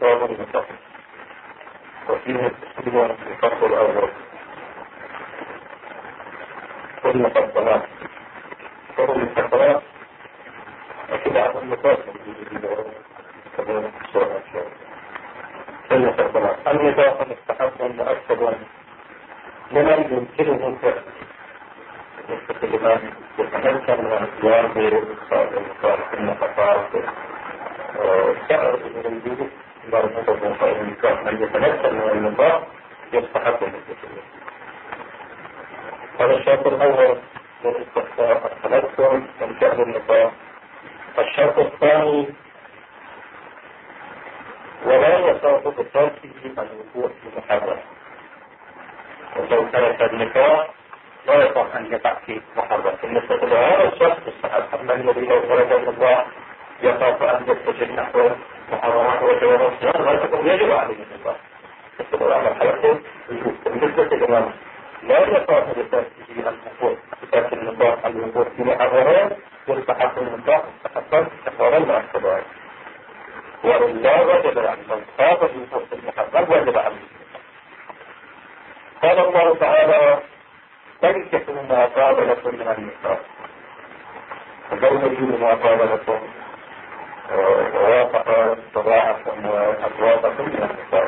النصاب المتفق، وفيه تسليم في الفصل الأول كل المفضلات أكيد على المفضلات النظام مستحب مؤكد لمن يمكنه فعله مثل لمن يتمكن من القيام بإقصاء النفقات سعر الوجود مربوطة بإقصاء النفاق. من يتمكن من النفاق يستحق مثله. هذا الشرط الأول من استحقاق التمكن من فعل النفاق. الشرط الثاني ولا يصح بتركه الوقوع في محرم. ولو ترك النكاح لا يصح ان يقع في محرم. بالنسبه لهذا الشخص الصحابه الذي لو ترك الله يخاف ان يتجه نحو محرمات وجوارات لا تكون يجب عليه النكاح. بالنسبه على حالته بالنسبه لمن لا يصح بتركه الوقوع بترك النكاح الوقوع في محرمات يستحق النكاح مستحقا كفارا مع الكبائر. وإلا وجب عليه من خاف الوقوع في المحرم وجب عليه. قال الله تعالى تنكحوا ما طاب لكم من النساء فزوجوا ما طاب لكم ووافق طباعكم وأزواجكم من النساء.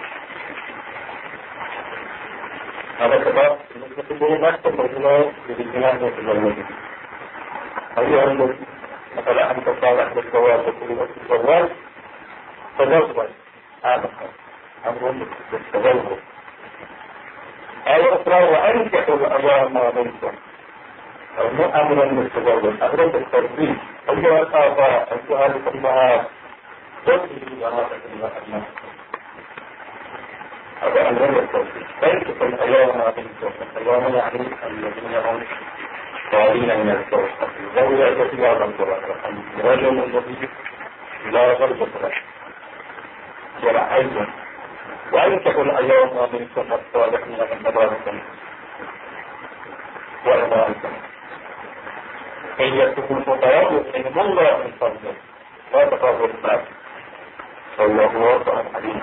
هذا كتاب بالنسبة لي نفس الموضوع للجنان في الموضوع. أيها الذي مثلا أنت صالح للزواج وكل الزواج تزوج هذا أمر بالتزوج. آية أخرى وأنكحوا الأيام منكم أو مو أمر بالتزوج أمر بالتزويج. أيها الآباء أيها الأمهات زوجوا بناتكم الأبناء هذا أمر بالتزويج. أنكحوا الأيام منكم. الأيام يعني الذين هم خالين من الزوج. الزوجة التي لا تنكر الرجل الذي لا غرض له ولا أيضا وأنكحوا الأيام منكم الصالحين من عبادكم وإمائكم إن يكونوا فقراء يغنيهم الله من فضله لا تقربوا الناس والله واسع عليم.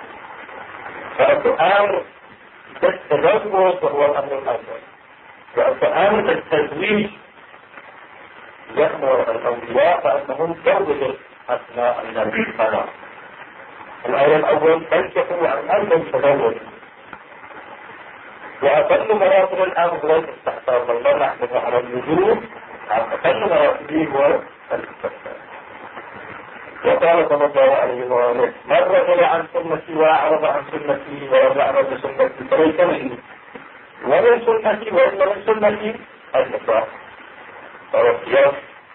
فالسؤال بالتزوج وهو الأمر الأول. والسؤال بالتزويج يأمر الأولياء فأنهم زوجوا أثناء النبي. الآية الأول تنكحوا عن أنهم تزوجوا. وأقل مراتب الأمر هو الاستحقاق. الله نحن على الوجوب أقل مراتبه هو الاستحقاق. وقال صلى الله عليه وسلم من رجل عن سنتي وأعرض عن سنتي ورجع بسنتي فليس مني ومن سنتي وإلا من سنتي النكاح. فهو القياس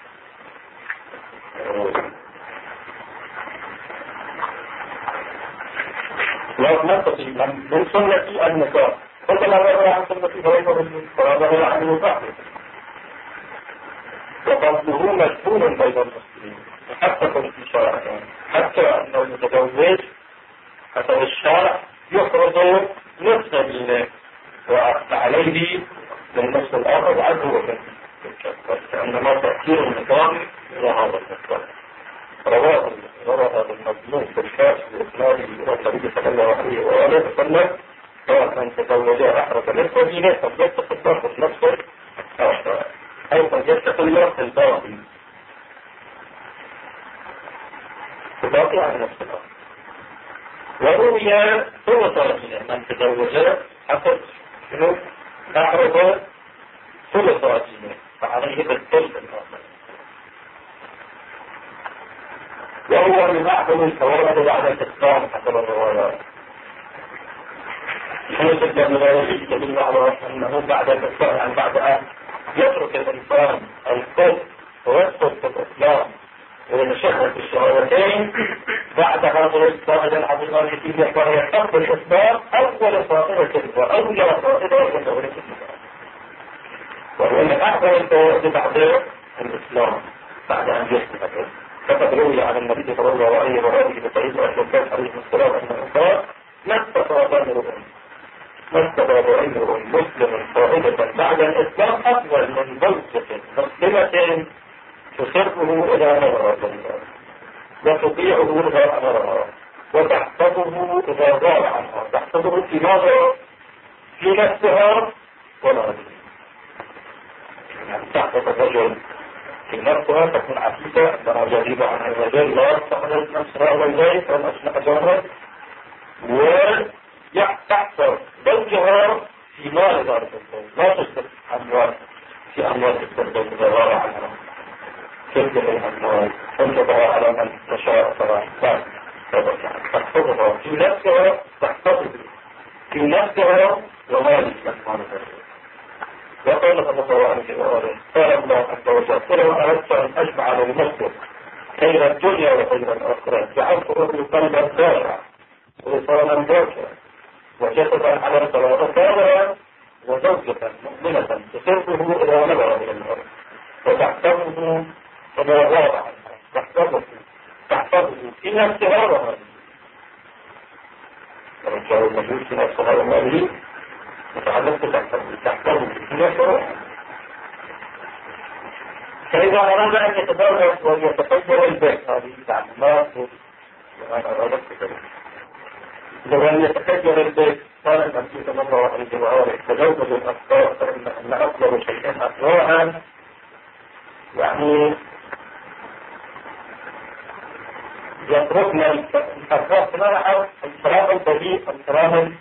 لا نستطيع من سنتي النكاح فلما رجع عن سنتي فليس مني ورجع عن النكاح. وقصده مشهور بين المسلمين حتى في الشرع حتى أنه المتزوج حتى الشرع يفرض نصف دينه وعليه من نصف الآخر عز وجل لأنما تأثير النظام إلى هذا النظام. روى هذا المظلوم في الشاش بإسناده إلى النبي صلى الله عليه وآله وسلم سواء من تزوج أحرز نصف دينه فليتق الله في نفسه أو فليتق الله في الباطل باقي على نفسها. وروي ثلث دينه من تزوج حسب شنو أحرز ثلث دينه فعليه بالثلث الآخر. وهو من أعظم الفوائد بعد الإسلام حسب الروايات. حيث الجمهورية تدل على أنه بعد الإسلام عن بعد أن يترك الإنسان الكفر ويدخل في الإسلام ويتشهد في الشهادتين بعد هذه الفائدة العظيمة التي وهي ترك الإسلام أول فائدة وأول فائدة من دولة الإسلام. وهو من أعظم الفوائد بعد الإسلام بعد أن يسلم. فقد روي عن النبي صلى الله عليه وآله وسلم أهل البيت عليه السلام أنه قال ما استفاد امرؤ مسلم فائدة بعد الإسلام أفضل من زوجة مسلمة تسره إلى مرة وتطيعه إذا أمرها وتحفظه إذا غاب عنها. تحفظه في ماذا؟ في نفسها ولا غيرها. يعني تحفظ الرجل في نفسها تكون عفيفة عندما يغيب عن الرجال لا تحفظ نفسها وذلك والأسماء جارها، وتحفظ زوجها في مال ذلك الزوج، لا تشترك أموال في أموال الزوج إذا غاب عنها، تبدأ الأموال تنتظر على من تشاء طبعا. تحفظها في نفسها، تحفظه في نفسها ومالك أموال الزوج. وقال صلى الله عليه وسلم قال الله عز وجل ولو أردت أن أجمع للمسلم خير الدنيا وخير الآخرة جعلت له قلبا خاشعا ولسانا ذاكرا وجسدا على الصلاة كاملا وزوجة مؤمنة تسره إلى نظر من الأرض وتحفظه إلى غاب عنها. تحفظه في نفسها ومالك. ورجال المجوس في نفسها ومالك وتعلمت تحفظه في نفسها. فإذا أراد أن يتدرس ويتفجر البيت هذه تعليمات وأنا أردت كذلك. لو أن يتفجر البيت قال النبي صلى الله عليه وآله تزوج الأخطاء فإن أفضل شيئين أخلاها، يعني يتركنا الأخلاق كلها الكلام البذيء الكلام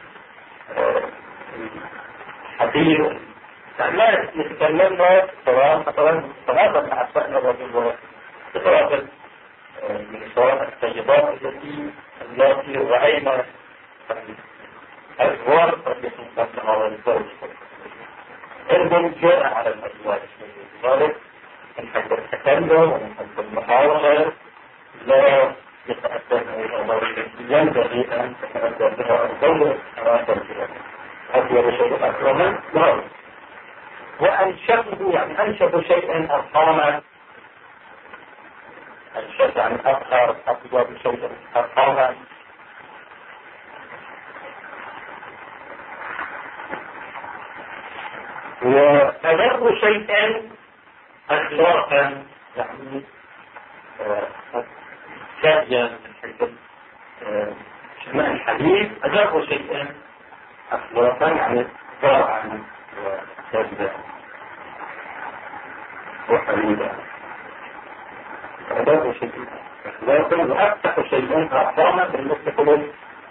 الحقير. لا يتكلمنا سواء مثلا ثلاثة مع أسماء الرجل وثلاثة من السيدات التي رأينا الأزواج قد يكون على الزوج إذن جاء على الأزواج لذلك نحب التكلم ونحب المحاولة لا يتأثر ينبغي أن تتأثر بها الزوجة أمام الزوجة أطيب شيء أكرما لا. وأنشفه يعني أنشف شيء أرقاما، أنشف يعني أظهر أطيب شيء أرقاما. وأمر شيء أخلاقا يعني ساديا من حيث شماء الحديث. أمر شيء أخلاقا يعني ضارعا وساديا وحميدا. أمر شيء أخلاقا وأفتح شيء أعظم بالنسبة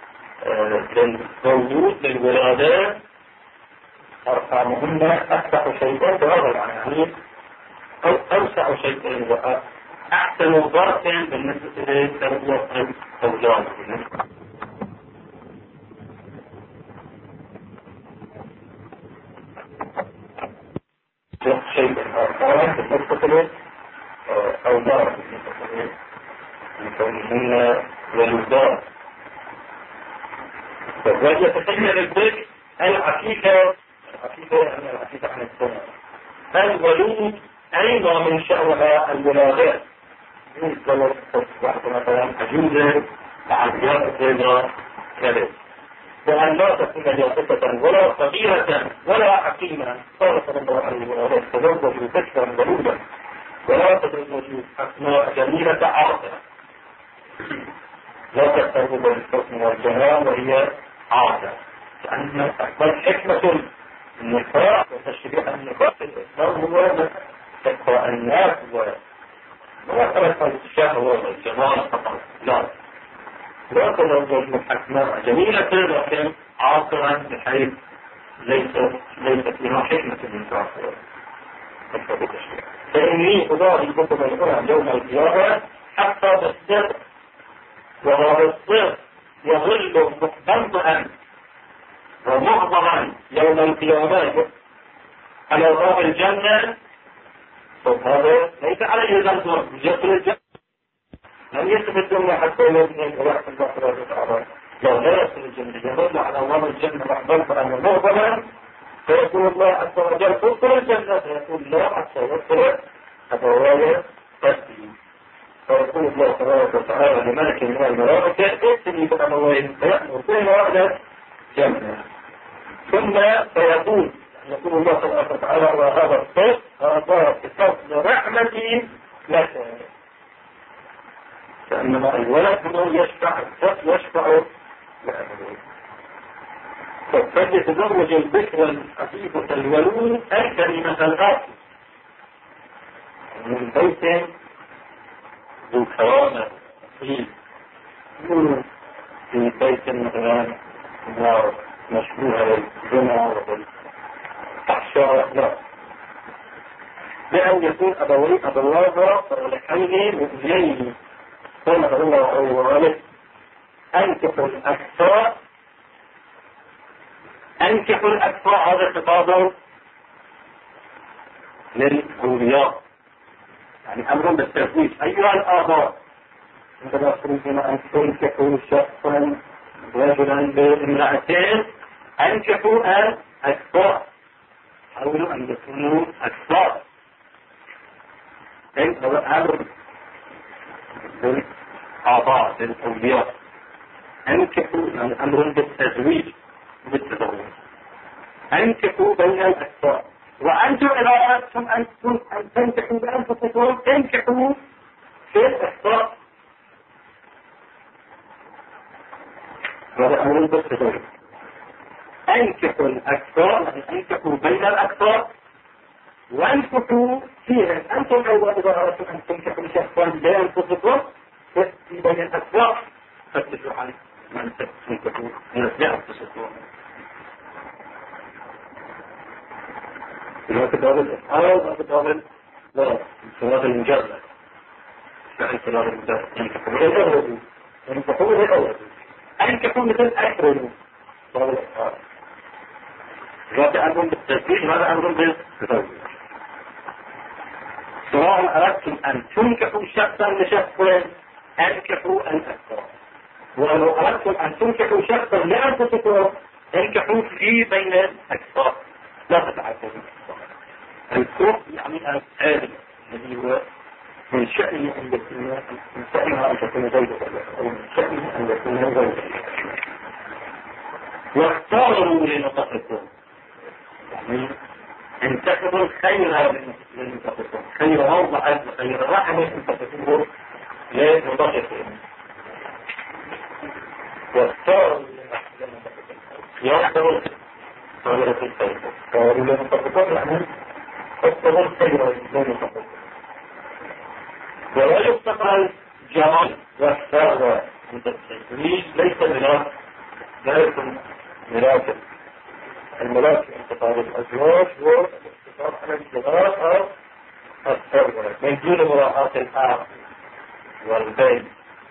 للمولود للولادات أرقامهن أفتح شيء بهذا يعني أو أوسع شيء وأحسن ظرف بالنسبة لتربية الأولاد. شيء أرقام بالنسبة لأولاد لكونهن ولدات. ويتخيل البيت العفيفة عن السنة الولود أيضا من شأنها الولادات. يوجد مثلا عجوزة عزياء الزيجة كذلك، وأن لا تكون جاسة ولا صغيرة ولا حكيمة. قال صلى الله عليه وسلم تزوجوا بكرا ولودا ولا تزوجوا أسماء جميلة عاطرة. لا تستوعب بالحسن والجمال وهي عاطرة، لأن أكبر حكمة النقاء وتشريع النقاء في الإسلام هو تقوى الناس ومواصلة الشهوة والجمال فقط. لا تزوج من حكمة جميلة لكن عاطرا بحيث ليست لها حكمة النقاء في التشريع. فإني أضاهي كتب الأمم يوم القيامة حتى بالصدق، وهذا الصدق يظل مقتنطعا ومغضبا يوم القيامة على باب الجنة. فهذا ليس عليه ذنب يدخل الجنة، لم يدخل الجنة حتى يبني الإله الله تعالى. لو لا يدخل الجنة يظل على باب الجنة مقتنطعا ومغضبا، فيقول الله عز وجل ادخل الجنة، فيقول لا حتى يدخل أبواب قلبي. فيقول الله تبارك وتعالى لملك من الملائكة ائتني بأبوين، فيأمر بين وعدة جنة. ثم يقول الله تبارك وتعالى وهذا الصوت هذا بفضل رحمتي لك. وإنما الولد هو يشفع الطفل يشفع لأبويه. فليتزوج البكر الخفيفة الولود الكريمة الآتي من بيت ذو كرامة أصيل في بيت مثلا مشبوهة بالزنا والفحشاء، لا، بأن يكون أبواه صالحين مؤمنين كما الله أولا أنكحوا الأكثر هذا خطاب للأولياء، يعني أمر بالتزويج. أيها الآباء عندما تريدون أن تنكحوا شخصا رجلا بامرأتين أنكحوا الأكثر، حاولوا أن يكونوا أكثر. هو أمر للآباء للأولياء، أنكحوا يعني أمر بالتزويج بالتزوج، أنكحوا بين الأكثر. وأنتم إذا أردتم أن تنكحوا بأنفسكم انكحوا في الأكثر، هذا أمر بالتزوج. أنكحوا الأكثر يعني أنكحوا بين الأكثر وانكحوا فيها. أنتم أيضا إذا أردتم أن تنكحوا شخصا بأنفسكم في بين الأكثر فتشوا عن من تنكحوا من بأنفسكم. في كتاب الإسحاق وكتاب الصلاة المجرد، يعني صلاة المجرد ينكحوا للأول أنكحوا مثل أكرموا صلاة الإسحاق. هذا أمر بالتزويج وهذا أمر بالتزويج. سواء أردتم أن تنكحوا شخصا لشخص أنكحوا الأكثر، ولو أردتم أن تنكحوا شخصا لأنفسكم انكحوا في بين الأكثر، لا تتعددوا. الكفر يعني العالم الذي هو من شأنه أن تكون زوجة أو من شأنه أن يكون زوجة. واختاروا لنطقكم يعني انتخبوا الخير لنطقكم، خير موضع خير رحمة انتخبوه لنطقكم. واختاروا لنطقكم يختاروا صغيرة الخير، اختاروا لنطقكم يعني اختاروا الخير لنطقكم. ولا يفتقر الجمال والثروة عند التزويج ليس ملاك، لا يكون ملاك. الملاك في انتقال الأزواج هو الاقتصار على الجمال أو الثروة من دون مراعاة الأرض والبيت،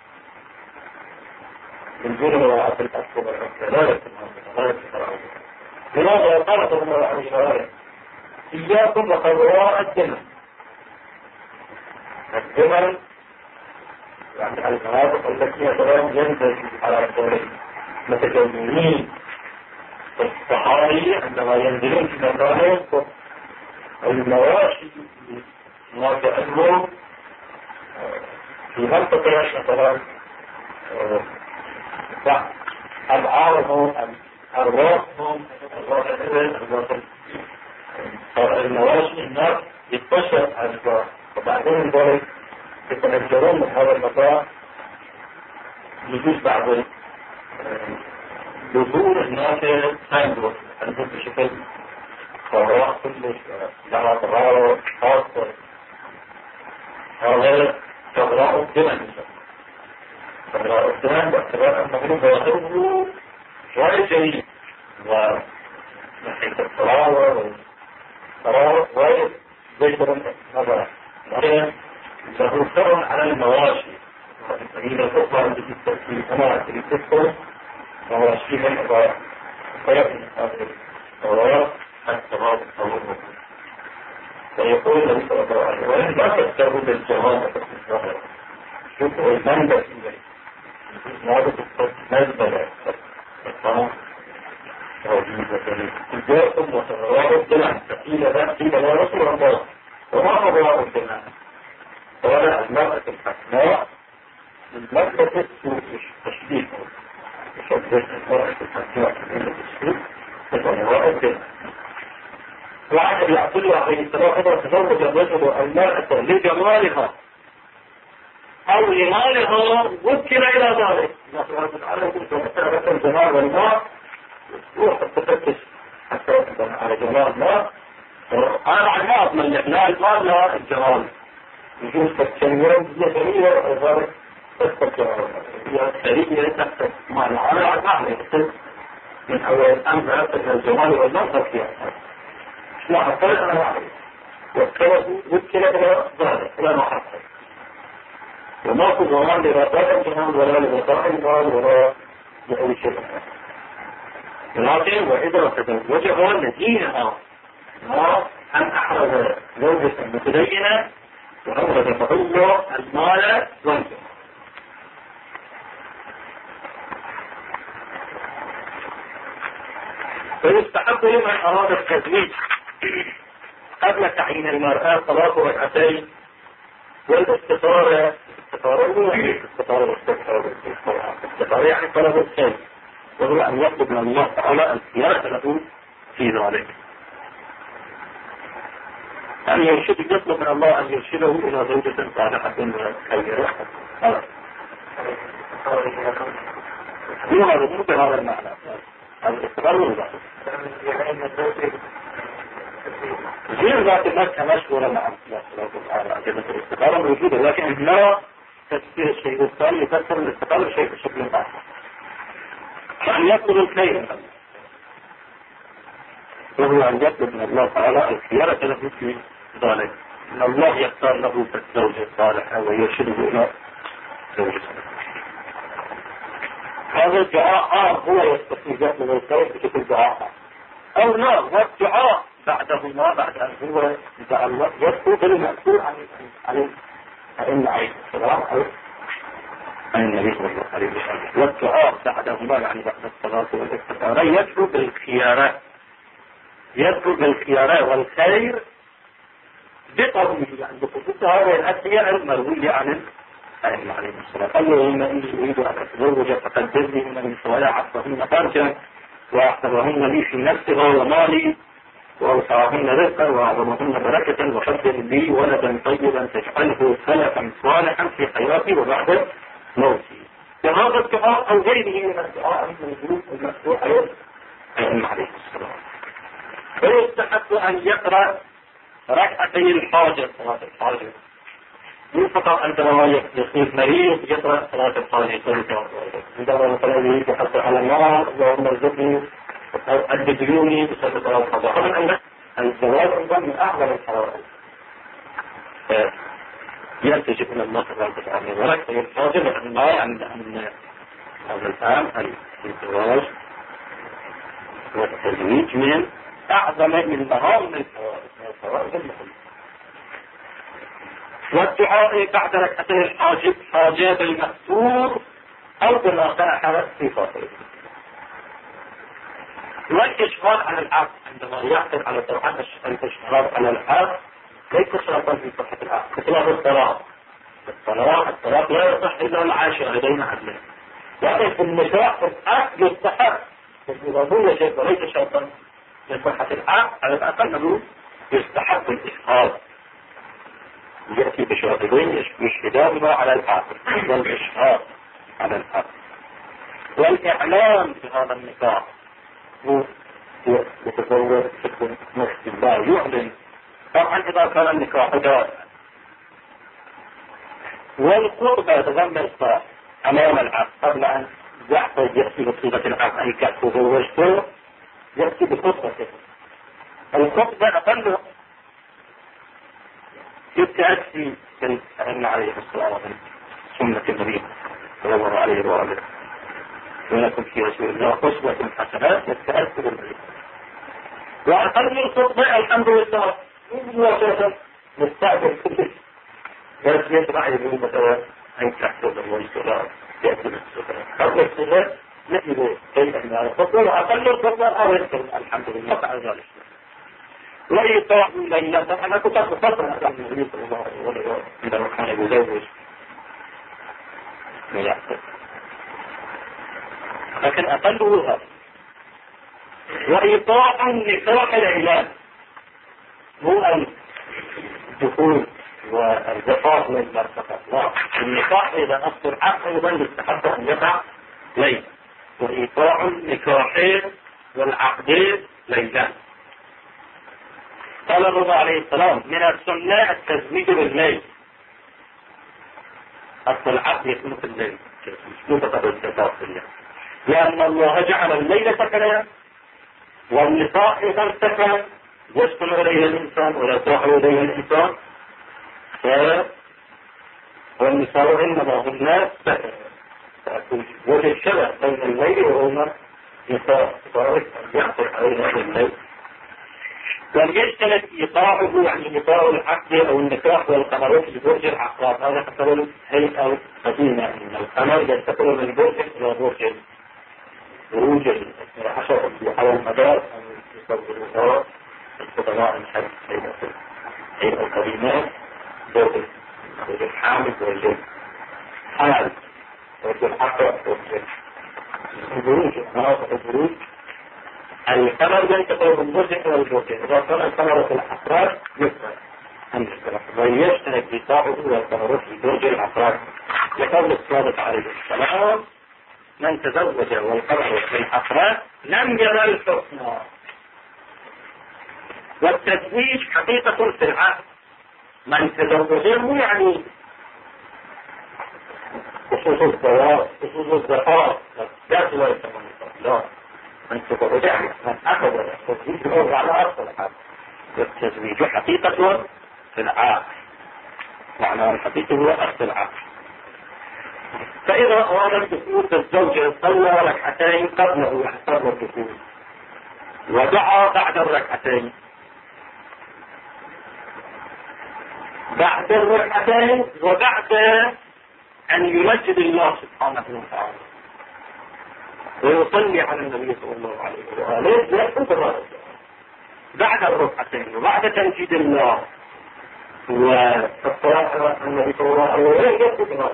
من دون مراعاة الأرض والبيت لا يكون هذا. لماذا قالت الله عز وجل إياكم وقضاء الدم؟ الدمل يعني المناطق التي يترون ينزل على الدولين متجولين في الصحاري عندما ينزلون في مكانهم المواشي موافقهم في منطقة مثلا أبعارهم أرواحهم المواشي الناس يتبشر أشباه، وبعدين ذلك يتنجرون من هذا المكان. يجوز بعض بذور الناس تنجر عندهم بشكل قراء كلش لها قراء خاصة، هذا قراء الدمن. قراء الدمن باعتبار أنه ظاهره غير جيد ونحيث الصلاة والقراء غير ذكر النظر له فرع على المواشي. فإذا الأخرى التي تستطيع أنا تستطيع مواشيها الأضاء فيكون هذه الأضاء التراب الطويل. فيقول النبي صلى الله عليه وسلم لا تستروا بالجمال والإسرائيل. شوفوا المنبع إليه ماذا تستطيع الطعام جاءكم وتغرار الدماء قيل لا رسول الله وما غرار الدماء؟ قال المرأة الحسناء المرأة التشبيه تشبه المرأة الحسناء من التشبيه تغرار الدماء. وعن ابي عبد الله عليه السلام تزوج الرجل المرأة لجمالها أو لمالها وكل إلى ذلك. الله سبحانه وتعالى يقول الجمال والماء روح تفتش حتى على جمال الماء. أنا بعد ما أضمن لا المال لا الجمال يجوز تكتشفون جسرية وذلك تستكتشفون جسرية تحت مال. أنا بعد ما أعرف من أول الأمر أن الجمال والمنظر فيها لا حصلت أنا أعرف وكل إلى ذلك لا محصل وما في ضمان لغطاء الجمال ولا لغطاء المال ولا لأي شيء. لكن وإذا تزوجها لدينها أن أحرز زوجة متدينة وأورد فضله المال والجمال. فيستحب لمن أراد التزويج قبل تعيين المرأة صلاة ركعتين والاستخارة الاستخارة يعني طلب الخير وهو أن يطلب من الله تعالى الخيار له في ذلك. أن يطلب من الله أن يرشده إلى زوجة صالحة خيرة. مو بهذا المعنى. الاستخارة غير ذات المسكة مشهورة مع الله الاستخارة موجودة لكن لا تفسير الشيء الثاني يفسر الاستخارة شيء بشكل آخر. أن يطلب الخير وهو أن يطلب من الله تعالى الخيار له في ذلك. أن الله يختار له الزوجة الصالحة ويرشده إلى زوجة. هذا الدعاء هو يستفيد من الخير بشكل دعاء أو لا والدعاء بعدهما بعد أن هو دعا الله يذكر بالمأثور عن الأئمة عليه السلام أو عن النبي صلى الله عليه وسلم. والدعاء بعدهما يعني بعد الصلاة والاستخارة يذكر بالخيارات والخير بقوله يعني بخصوص هذه الأشياء المروية عن الأئمة عليه السلام. اللهم إني أريد أن أتزوج فقدرني من النسوة عصرهن فرجا وأحفظهن لي في نفسها ومالي وأوسعهن رزقا وأعظمهن بركة وقدر لي ولدا طيبا تجعله سلفا صالحا في حياتي وبعد موتي. وهذا الدعاء أو غيره من الدعاء المشروع الأئمة عليه السلام. ويستحق أن يقرأ ركعتي الحاجة صلاة الحاجة. مو فقط عندما يصير مريض يقرأ صلاة الحاجة. عندما مثلا يريد يحصل على النار اللهم ارزقني أو أد ديوني بسبب صلاة الحاجة. طبعا الزواج أيضا من أعظم الحوائج. يلتجئ إلى الله سبحانه وتعالى وركعتي الحاجة لأن ما عند هذا الآن الزواج والتزويج من أعظم من مهام من الفوائد المهمة. والدعاء بعد ركعتي الحاجب حاجات المأثور أو بما صنع في فاطره. والإشغال على العقل عندما يعقل على طبعا الإشغال على العقل ليس شرطا في صحة العقل كطلاب الطلاق لا يصح إلا العاشر لدينا عدلا. لكن في النساء العقل يستحق الإضافية شيء وليس شرطا لصحة العقل على الأقل أنه يستحق الإشغال. يأتي بشرطين يشهدانها على العقل والإشهار على العقل. والإعلام في هذا النكاح يتزوج بشكل مختلف يعلن طبعا إذا كان النكاح دائما. والقربة يتضمن أمام العقل قبل أن يأتي بصيغة العقل أي كتزوجته يأتي بخطبته. الخطبة أقل يتأتي بالأئمة عليه الصلاة والسلام سنة النبي صلى الله عليه وآله ولكم في رسول الله أسوة حسنة يتأتي بالنبي. وأقل الخطبة الحمد لله هو أساسا مستعجل كله بس يسمع يقول مثلا أن تحصل الوصلاة يأتي بالصلاة قبل الصلاة نجد شيئا من الخطبة وأقل الخطبة أو يذكر الحمد لله فعل ذلك. وإيطاع ليلة أنا كنت أخطر أن النبي صلى الله عليه وسلم عندما كان يزوج ويعتد لكن أقله هذا. وإيطاع النكاح الإعلان هو الدخول والزفاف ليلا فقط، لا، النكاح إذا أصل العقد أيضا يستحق أن يقع ليلا، وإيقاع النكاحين والعقدين ليلا. قال الرضا عليه السلام: من السنة التزويج بالليل. أصل العقد يكون في الليل، مش فقط الزفاف في الليل، لأن الله جعل الليل سكنا والنساء إذا سكن يسكن إليه الإنسان ولا يصاح إليه الإنسان، والنساء إنما هن سكن، وجه الشبه بين الليل وبين النساء، يعطي علينا الليل. وليجتنب إيقاعه، يعني إيقاع العقد أو النكاح والقمر في برج العقرب. هذا حسب الهيئة القديمة أن القمر ينتقل من برج إلى برج، خروج الحشر على المدار أن يصورها الخطباء من الهيئة القديمة، برج الحامل برج الحامل برج العقرب برج البروج، مناطق البروج. القمر ينتقل من برج إلى البرج، إذا كان القمر في العقرب يكبر ويشترك بطاعه والقمر في برج العقرب. يقول الصادق عليه السلام: من تزوج والقمر في العقرب لم ينل حسنا. والتزويج حقيقة في العقد، من تزوج مو يعني خصوص الزواج خصوص الزفاف لا، من تزوج من أخذ التزويج هو على أصل العقد. والتزويج حقيقة في العقد، معنى الحقيقة هو أصل العقد. فإذا أراد الدخول بالزوجة صلى ركعتين قبله قبل الدخول، ودعا بعد الركعتين، وبعد أن يمجد الله سبحانه وتعالى ويصلي على النبي صلى الله عليه وآله وسلم بعد الركعتين وبعد تمجيد الله والصلاة على النبي صلى الله عليه وسلم يقول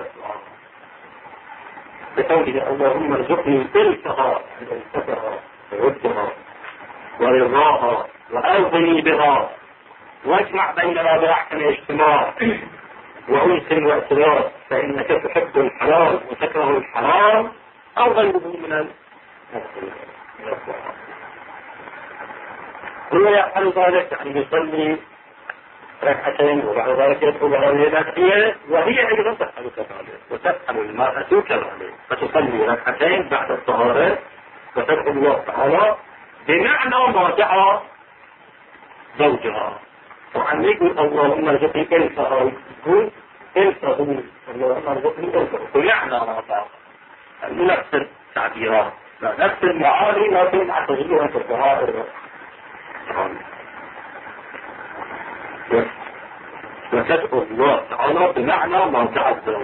بقوله: اللهم ارزقني تلكها التفها وودها ورضاها وأرضني بها، واجمع بيننا بأحسن الاجتماع وأنس وأسرار، فإنك تحب الحلال وتكره الحرام أو غيره من هو يفعل ذلك، يعني يصلي ركعتين وبعد ذلك يدخل على الهداية، وهي أيضا تفعل كذلك، وتفعل المرأة كذلك، فتصلي ركعتين بعد الطهارة وتدعو الله تعالى بمعنى ما دعا زوجها. وعن يقول: اللهم ارزقني ألفا، يقول ألفا، اللهم ارزقني ألفا، بمعنى ما دعا، نفس التعبيرات، نفس المعاني، لكن مع تغييرها في الظواهر. وتدعو الله تعالى بمعنى ما دعا الزوج.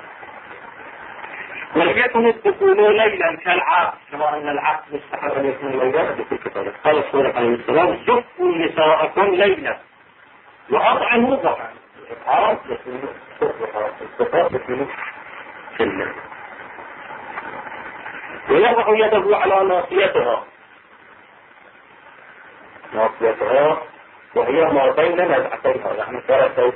وليكن الدخول ليلا كالعقد، كما ان العقد مستحب ان يكون ليلا بكل كذلك. قال الصادق عليه السلام: زفوا نساءكم ليلا واطعموا ضحى. الاطعام يكون الصفات يكون في الليل. ويضع يده على ناصيتها وهي ما بين نزعتيها، يعني ثلاثة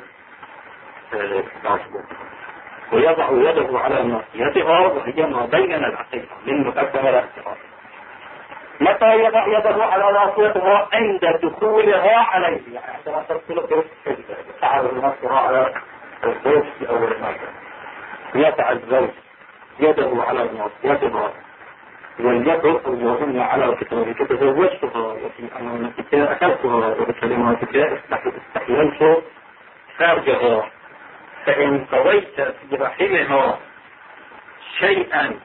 ويضع يده على ناصيتها وهي ما بين نزعتيها من مقدم رأسها. متى يضع يده على ناصيتها؟ عند دخولها عليه، يعني عندما تدخل تعرض نفسها على الزوج في أول مرة، يضع الزوج يده على ناصيتها واليد اللهم على كتابك تزوجتها وفي أمانتك أخذتها وبكلماتك استحللت خارجها، فإن قضيت في رحمها شيئا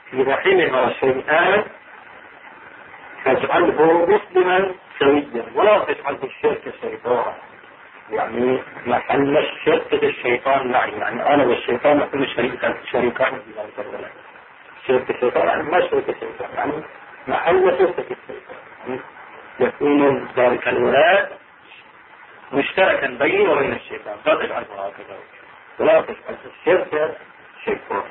فاجعله مسلما سويا ولا تجعله الشرك شيطانا، يعني محل الشرك الشيطان معي، يعني أنا والشيطان نكون شريكان في ذلك الولد. شرك الشيطان يعني ما شرك الشيطان، يعني محل شرك الشيطان، يعني يكون ذلك الولد مشتركا بيني وبين الشيطان، لا تجعله هكذا ولا تجعله الشرك شيطان.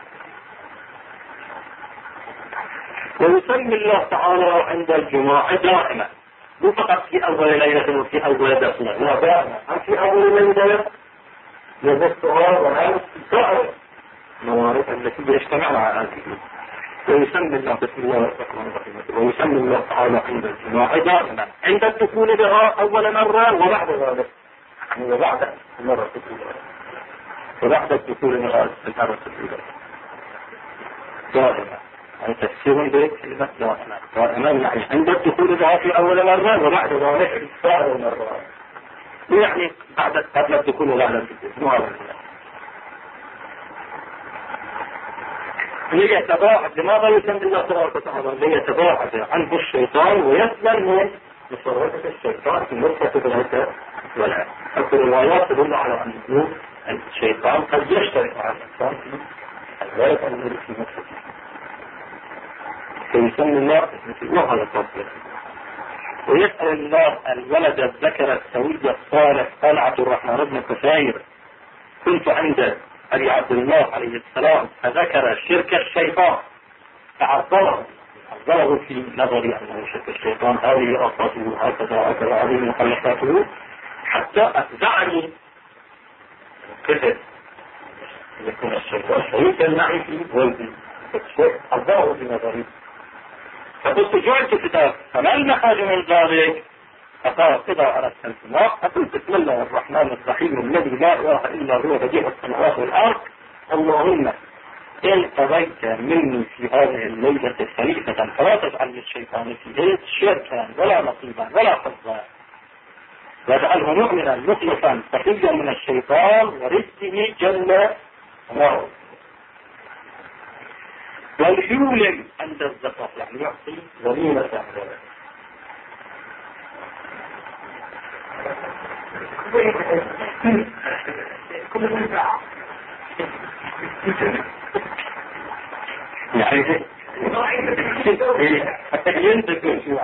ويسمي الله تعالى عند الجماعة دائما، مو فقط في أول ليلة وفي أول دفنة، لا دائما، في أول ليلة يبثها وهذا سائر الموارد التي يجتمع مع هذه. ويسمي الله بسم الله الرحمن الرحيم، ويسمي الله تعالى عند الجماعة دائما عند الدخول بها أول مرة وبعد ذلك، وبعد المرة الأولى وبعد الدخول بها المرة الأولى دائما. يعني تفسير بكلمة دائما يعني عند الدخول بها في أول مرة وبعد ذلك في سائر المرات، يعني قبل الدخول وبعد الدخول. ليتباعد. لماذا يسمى الله تبارك وتعالى؟ ليتباعد عنه الشيطان ويسلم من مصورة الشيطان في مرحلة الهدى والعلم. الروايات تدل على أن الشيطان قد يشترك مع الإنسان في الغاية الذي في نفسه، فيسمى الله وهذا التصوير. ويسأل الله الولد الذكر السوي الصالح. قال عبد الرحمن بن كثير: كنت عند أبي عبد الله عليه السلام فذكر شرك الشيطان فعذره في نظري أنه شرك الشيطان هذه أصلاته هكذا هذه مخلفاته، حتى أفزعني كذب يكون الشيطان شريكا معي في ولدي، عذره في نظري. فقلت جعلت كتاب فما المخرج من ذلك؟ فقال: إذا أردت السماء أقول بسم الله الرحمن الرحيم الذي لا إله إلا هو بديع السماوات والأرض، اللهم إن قضيت مني في هذه الليلة خليفة فلا تجعل للشيطان فيه شركا ولا نصيبا ولا حظا، واجعله مؤمنا مخلصا تقيا من الشيطان ورزقه جل وعلا. واليولم عند الزكاة يعني يعطي وليمة كل من ساعة يعني ينتقل شو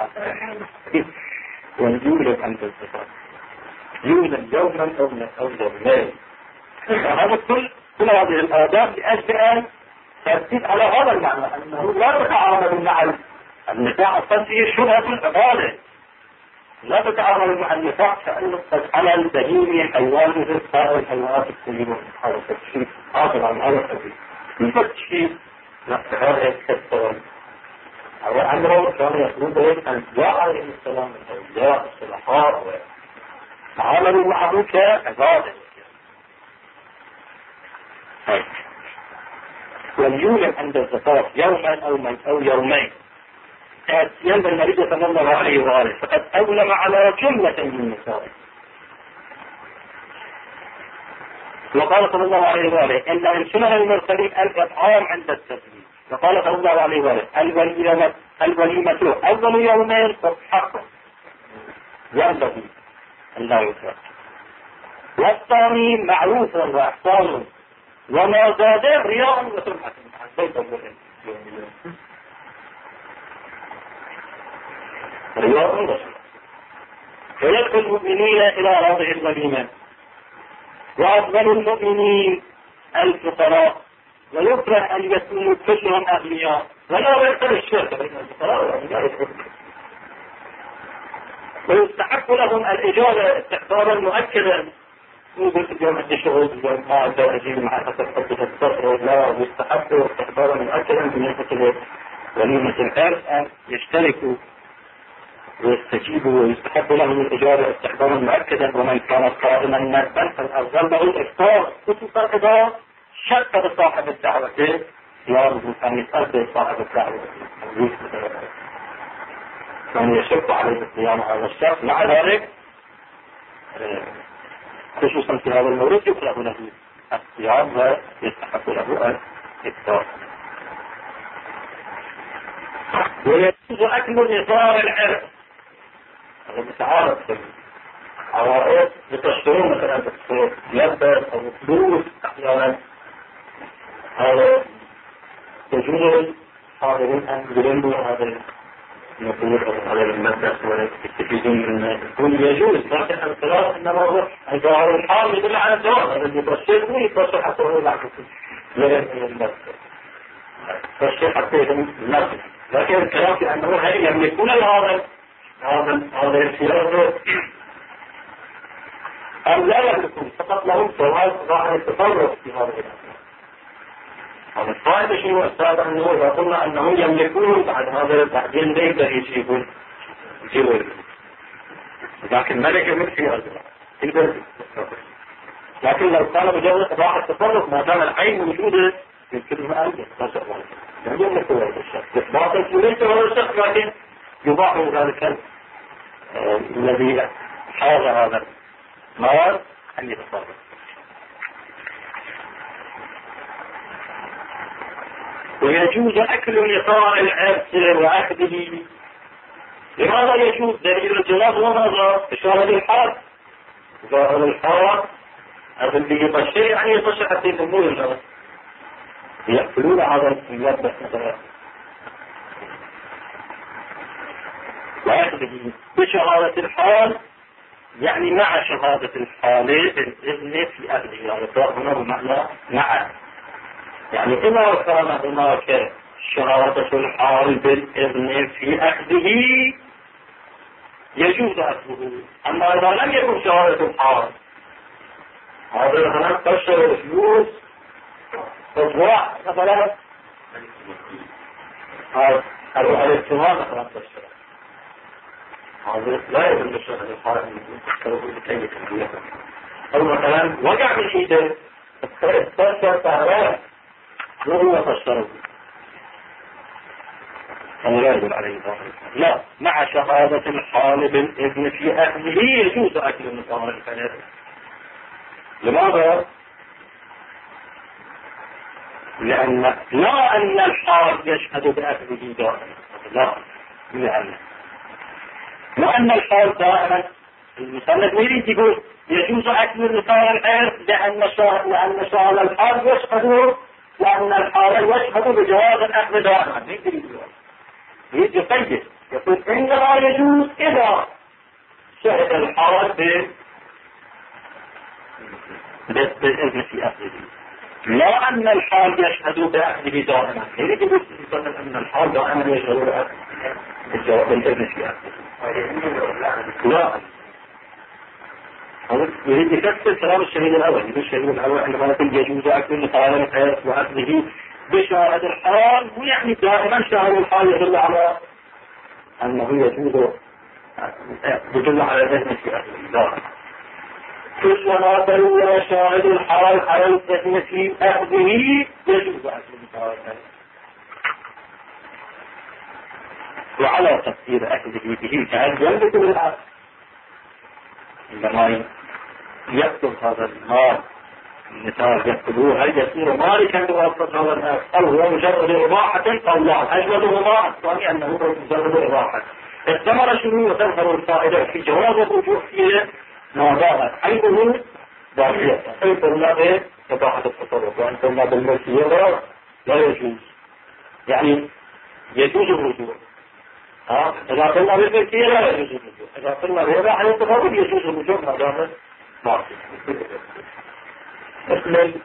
واليولم عند الزكاة يولم يوما أو يومين. هذا كل هذه الآداب لأجل أن ترتيب على هذا المعنى أنه لا تتعامل مع النزاع الصدري شبهة العبادة، لا تتعامل مع النفاق كأنه على البهيمي حيوان سائر الحيوانات الكبيرة. هذا التشريف حاصل عن هذا التشريف من التشريف نفس هذا الكثير. أو أمره كان يطلب أن جاء عليه السلام الأولياء الصلحاء وتعاملوا معه كعبادة. واليولم عند الزكاة يوما أو يومين. ينبغي النبي صلى الله عليه وآله فقد أولم على جملة من النساء، وقال صلى الله عليه وآله إن من سنن المرسلين الإطعام عند التسليم، وقال صلى الله عليه وآله الوليمة أول يومين حق ينبغي أن لا يترك، والثاني معروف وإحسان وما زاد رياء وسمعة. رياء وسمعة. ويدخل المؤمنين إلى هذه الوليمة، وأفضل المؤمنين الفقراء، ويكره أن يكونوا كلهم أغنياء، ولا يدخل الشرك بين الفقراء والأغنياء. ويستحق لهم الإجابة استحضارا مؤكدا. يقول اليوم عندي شغل، اليوم ما أقدر أجيب مع حسب حدة الصفر، لا يستحق استحضارا مؤكدا بالنسبة لوليمة العرس أن يشتركوا ويستجيبوا، ويستحق لهم الإجابة استحضارا مؤكدا. ومن كان صائما نذبا فالأفضل له الإفطار، خصوصا إذا شك بصاحب الدعوة صيامه أن يسأل صاحب الدعوة كان يشك عليه الصيام هذا الشخص. مع ذلك خصوصا في هذا المورد يكره له الصيام ويستحق له الإفطار. ويجوز أكل إطار العرق، هذا متعارف عوائد يتشترون مثلا يلبس أو فلوس أحيانا، هذا يجوز حاضرين أن يلموا هذا المفروض أو هذا المدرس ويستفيدون من الكل يجوز، لكن الخلاف إنما هو الظاهر الحال يدل على الجواز. الذي يبشره يبشر حتى هو يلعب لغير المدرس يبشر حتى يتم المدرس، لكن الكلام في أنه يملكون هذا الخلاف أم لا يملكون فقط لهم جواز ظاهر التصرف في هذه الأمور. الفائدة شنو أستاذ أنه إذا قلنا أنهم يملكون بعد هذا بعدين لا يقدر يجيبون لكن ملك يملك في أرضه يقدر. لكن لو كان مجرد إباحة التصرف ما دام العين موجودة يمكن ما أيضا لا شيء يعني يملك هذا الشخص إثباتا ليس هذا الشخص لكن يباح ذلك الذي حاز هذا المال أن يتصرف. ويجوز أكل نطاع العرس وأخذه. لماذا يجوز؟ دليل الجواز وماذا؟ إشارة للحال. ظاهر الحال هذا اللي يطشي يعني يطشي حتى يسموه الجواز. يأكلون هذا الملبس مثلا. وأخذه بشهادة الحال يعني مع شهادة الحال بالإذن في أخذه. يعني هنا بمعنى مع. يعني إذا كان هناك شهادة الحال بالإذن في أخذه يجوز أخذه. أما إذا لم يكن شهادة الحال هذا هناك تشتري الفلوس أسبوع مثلا هذا الاهتمام مثلا تشتري هذا لا يجوز شهادة الحال لكي يكون. أو مثلا وقع من إيده استرسل تعرف وهو تشتري لا يجب عليه ظاهر. لا مع شهادة الحال بالإذن في أهله يجوز أكل النطاع الحلال. لماذا؟ لأن لا أن الحال يشهد بأكله دائما. لا أن الحال دائما. المسند يريد يقول يجوز أكل النطاع الحلال لأن شهادة الحال يشهد لأن الحال يشهد بجواز الأكل دائما. يجي يقيد يقول إنما يجوز إذا شهد الحال بالإذن في أخذه. لا أن الحال يشهد بأخذه دائما. يريد يقول أن الحال دائما يشهد بالإذن في أخذه. لا يريد يكسر كلام الشهيد الأول. يقول الشهيد الأول عندما يقول يجوز أكل نطاع الحياة وأخذه بشهادة الحال ويعني دائما شهادة الحال يدل على أنه يدل على الإذن في أخذه. كلما دل شاهد الحال على الإذن في أخذه يجوز أكل نطاع الحياة. وعلى تفسير أخذه به كأن يملك بالعقل. عندما يكتب هذا المال النساء يكتبوه هل يصير مالكا بواسطة هذا الناس أو هو مجرد إباحة أو لا؟ أجمدهما الثاني أنه مجرد إباحة. الثمرة شنو وتظهر الفائدة في جواز الرجوع فيه ما دامت عينه باقية. أي قلنا إباحة التصرف وأن قلنا بالملكية لا يجوز. يعني يجوز الرجوع. إذا قلنا بالملكية لا يجوز الرجوع. إذا قلنا بإباحة التصرف يجوز الرجوع ما دامت باقية. مسلم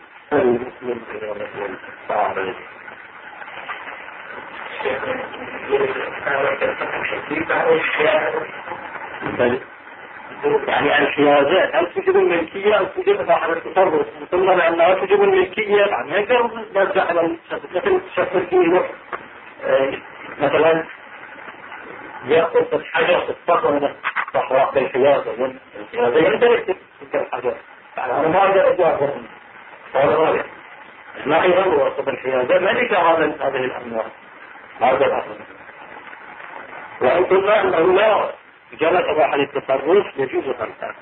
يعني الحيازات هل تجب الملكية أو تجب إباحة التصرف؟ قلنا بأنها تجب الملكية. يعني يقدر نرجع على مثل شخص فيه مثلا يأخذ الحجر تتصرف من الصحراء بالحيازة. الحيازة يقدر يكتب الحجر. يعني أنا ما أقدر أجاوب هذا رابع. ما يغلو وصف الحيازة ملك هذه الأموال. هذا الأصل. وإن قلنا أنه لا جلس إباحة التصرف يجوز خلقه.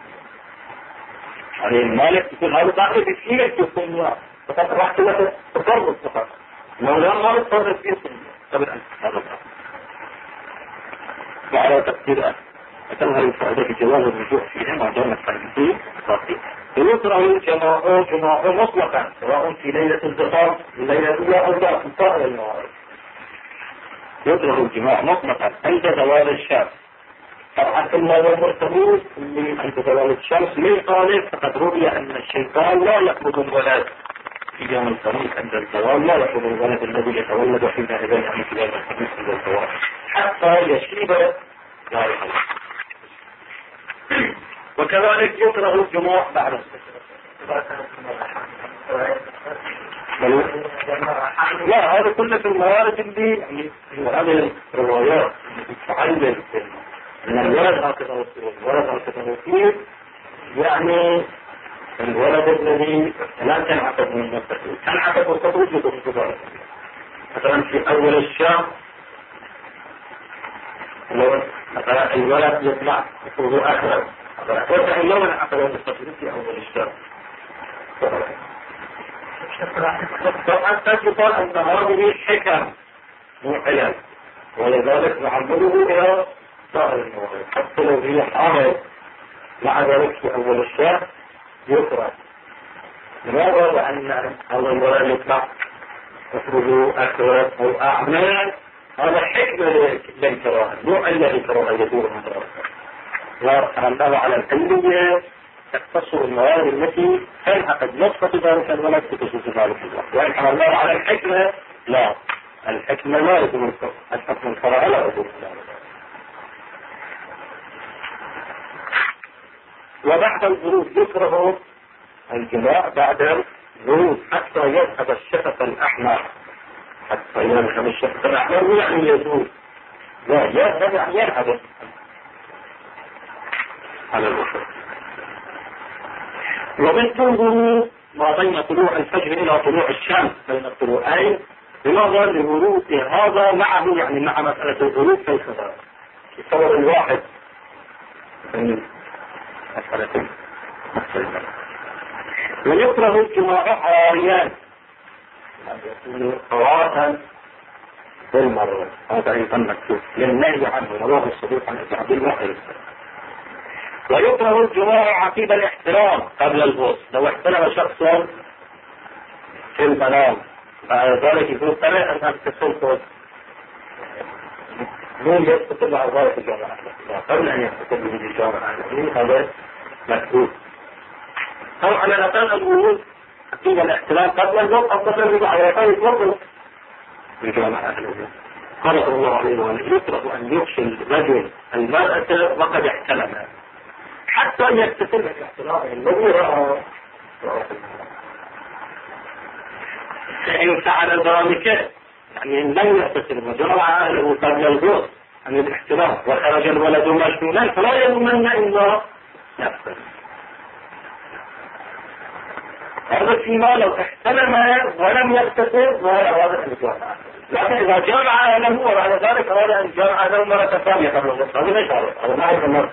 يعني المالك يقول هذا داخل في فيه الدنيا فقط راح تلك تصرف فقط. مولانا ما يتصرف فيه قبل أن تتصرف. وعلى تقدير تظهر الفائدة في جواز الرجوع فيها ما دامت فيه باقية. ويكره جماع مطلقا سواء في ليلة الزفاف الليلة الأولى أو لا في سائر الموارد. يكره الجماع مطلقا عند زوال الشمس. طبعا كما هو مرتبط عند زوال الشمس من قال فقد روي أن الشيطان لا يقبض الولد في يوم الخميس عند الزوال. لا يقبض الولد الذي يتولد حينئذ يعني في يوم الخميس عند الزوال حتى يشيب لا يخلق. وكذلك يكره الجموع بعد السكر. لا، هذا كله في الموارد اللي يعني هذه الروايات اللي تعلل ان الولد هكذا فيه، يعني الولد الذي لا تنعقد من نفسه تنعقد وتوجد في ذلك. مثلا في اول الشهر لو مثلا الولد يطلع يقول اخر لو انعقد المستقبل في اول الشهر طبعا تجد ان هذه حكم مو علل، ولذلك نعمله الى سائر الموارد حتى لو هي حامل مع ذلك في اول الشهر يكره. لماذا؟ لان هذا الولد يطلع يخرج اكثر او اعمال، هذا حكمه للكراهه مو علة الكراهه يدور من ذلك. وعندما على العلميه تقتصر الموارد التي تنعقد نصفة ذلك الولد بخصوص ذلك الولد. وإن حملناه على الحكمة لا، الحكمة لا يكون الحكم الفرع لا يكون ذلك. وبعد البرود يكره الجماع بعد البرود حتى يذهب الشفق الأحمر. حتى يذهب الشفق الأحمر يعني يزول، لا يذهب يعني يذهب على الوصول. ومن تنظر ما بين طلوع الفجر إلى طلوع الشمس بين الطلوعين بنظر لورود هذا معه، يعني مع مسألة الورود في الخبر يتصور الواحد من مسألتين. ويكره الجماع عاريان يكون قراءة بالمرة، هذا أيضا مكتوب للنهي عنه رواه الصديق عن عبد الله. ويكره الجماع عقيب الاحترام قبل الغسل. لو احترم شخصا في المنام بعد ذلك يقول ترى أن تغتسل مو يغتسل على ذلك الجامعة قبل أن يغتسل به الجامعة، هذا مكتوب. أو على الأقل الوجود عقيب الاحترام قبل الغسل أو قبل الوضوء على الأقل يتوضأ الجامعة. قال صلى الله عليه وسلم يكره أن يغشي الرجل المرأة وقد احتلم حتى يكتسب الاحترام الذي رأى. فإن فعل ذلك يعني إن لم يكتسب وجرع له قبل الغسل عن الاحترام وخرج الولد مشلولا فلا يلومن إلا نفسه. هذا فيما لو احتلم ولم يكتسب وهذا الجامعة. لكن إذا جمع له وبعد ذلك أراد أن جمع له مرة ثانية قبل الغسل هذا ليس هذا ما هو النص.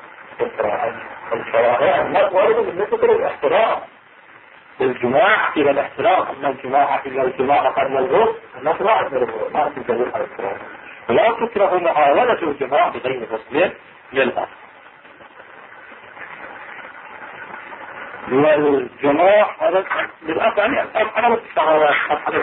الفرائع ما ورد بالنسبة للاحترام الجماع إلى الاحترام، أما الجماع إلى الجماع قبل الغسل الناس لا يعتبره ما تنتظر على الاحترام. ولا تكره محاولة الجماع بغير غسل للأصل. والجماع هذا للأصل يعني أفعل الشهوات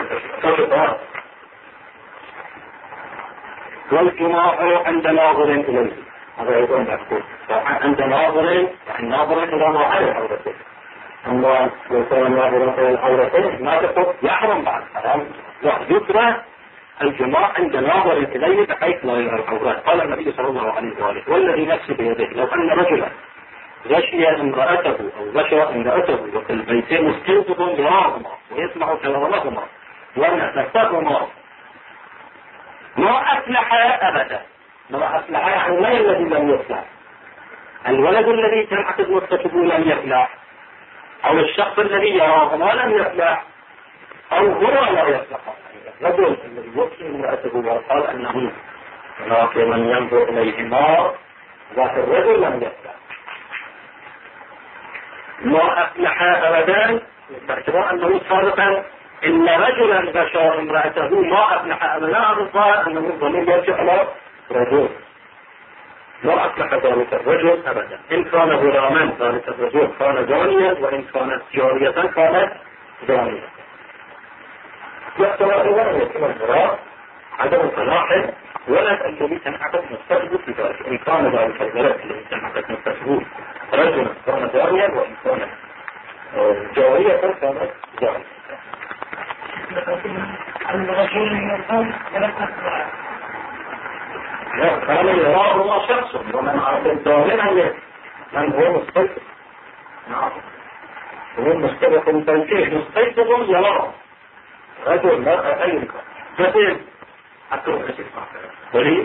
والجماع عند ناظر إليه هذا يكون مكتوب عند ناظر يعني ناظر إلى ما عليه عورته. أما لو كان ناظر إلى عورته ما تقول يحرم بعد حرام. لا يكره الجماع عند ناظر إليه بحيث لا يرى العورات. قال النبي صلى الله عليه وآله والذي نفسي بيده لو أن رجلا غشي امرأته أو غشى امرأته وفي البيت مستنطق بهما ويسمع كلامهما ونفسهما ما أفلح أبدا. ما أفلح يعني ما الذي لم يفلح؟ الولد الذي تنعقد نطفته لم يفلح، أو الشخص الذي يراهما لم يفلح، أو هو لا يفلح. الرجل الذي يغشي امرأته وقال أنه هناك من ينظر إليهما ذاك الرجل لم يفلح. ما أفلح أبدا باعتبار أنه سابقا إن رجلا غشى امرأته ما أفلح أبدا الظاهر أنه الضمير يرجع على رجل. ما أفلح ذلك الرجل أبدا. إن كان غلاما ذلك الرجل كان زانيا، وإن كانت جارية كانت زانية. يحتوى أولا يكون الغراء عدم صلاحه ولد الذي تنعقد مستقبل في ذلك. إن كان ذلك الولد الذي تنعقد مستقبل رجلا كان زانيا، وإن كانت جارية كانت زانية. الرجل يقول لا كان يراه الله شخص ومن عرف الظاهر من هو مستيقظ؟ نعم، هو مستيقظ تنكيح، مستيقظ يرى رجل مرأة أي مثل حتى هو يسمع وليه؟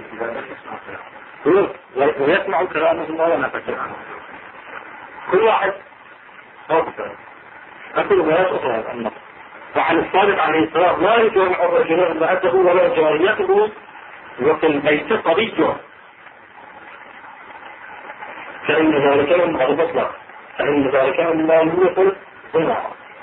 ويسمع كلامه الله ونفسه عنه. كل واحد صوته أكل ما يسقط هذا النص. وعن الصادق عليه السلام لا يجمع الرجل امرأته ولا جاريته وفي البيت صبي، فإن ذلك من البطلة، فإن ذلك مما يوصل هنا.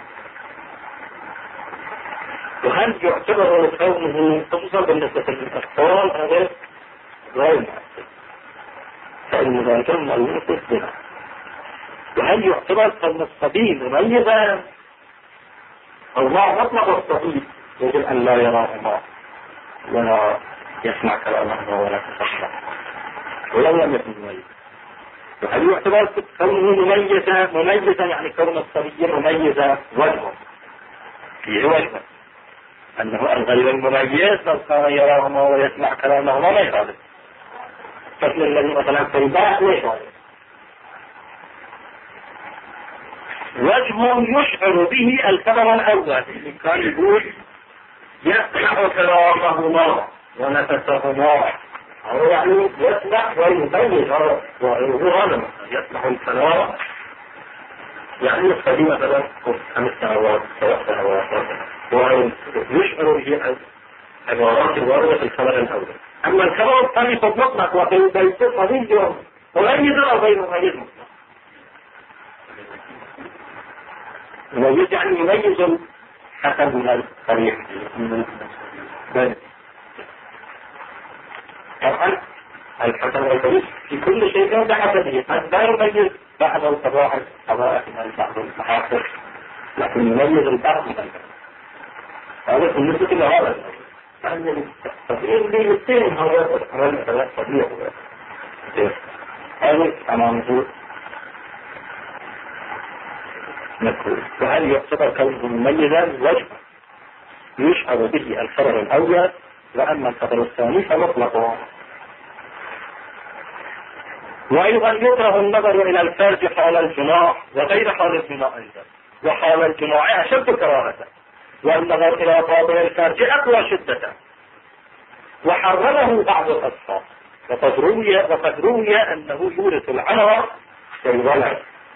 وهل يعتبر كونه خصوصا بالنسبة للأطفال هذا غير مؤثر، فإن ذلك مما يوصل هنا. وهل يعتبر كون الصبي مميزا؟ الله مطلق الصبي يجب أن لا يراه الله ولا يسمع كلامه ولا تفكر ولو لم يكن مميزا. وهل يعتبر كونه مميزا يعني كون الصبي مميزا وجهه فيه وجهه أنه الغير المميز لو كان يراه الله ويسمع كلامه ما يغالب. مثل الذي مثلا في الباء ليش وجه يشعر به الكلام الأول اللي كان يقول يسمع كلامه الله ونفسه الله، هو يعني يسمع ويميز ويظهر يسمع الكلام. يعني الصبي مثلا 5 سنوات 7 سنوات ويشعر به العبارات الواردة في الكلام الأول. أما الكلام الثاني قد مطلق وفي البيت صبي مميز أو غير مميز. مميز يعني يميز الحسن من الصريح. طبعا الحسن والصريح في كل شيء كان حسنه، قد لا يميز بعض القواعد من بعض المحاصر، لكن يميز البعض من البعض. هذا بالنسبة لهذا التطبيق اللي يتم هذا التطبيق هذا أمامه مكروه. وهل يعتبر كونه مميزا وجه يشعر به الخبر الأول، وأما الخبر الثاني فمطلق. وأيضا يكره النظر إلى الفرج حال الجماع وغير حال الجماع أيضا، وحال الجماع أشد كراهة، والنظر إلى باطن الفرج أقوى شدة، وحرمه بعض الأصحاب، وقد روي أنه يورث العنى والولد.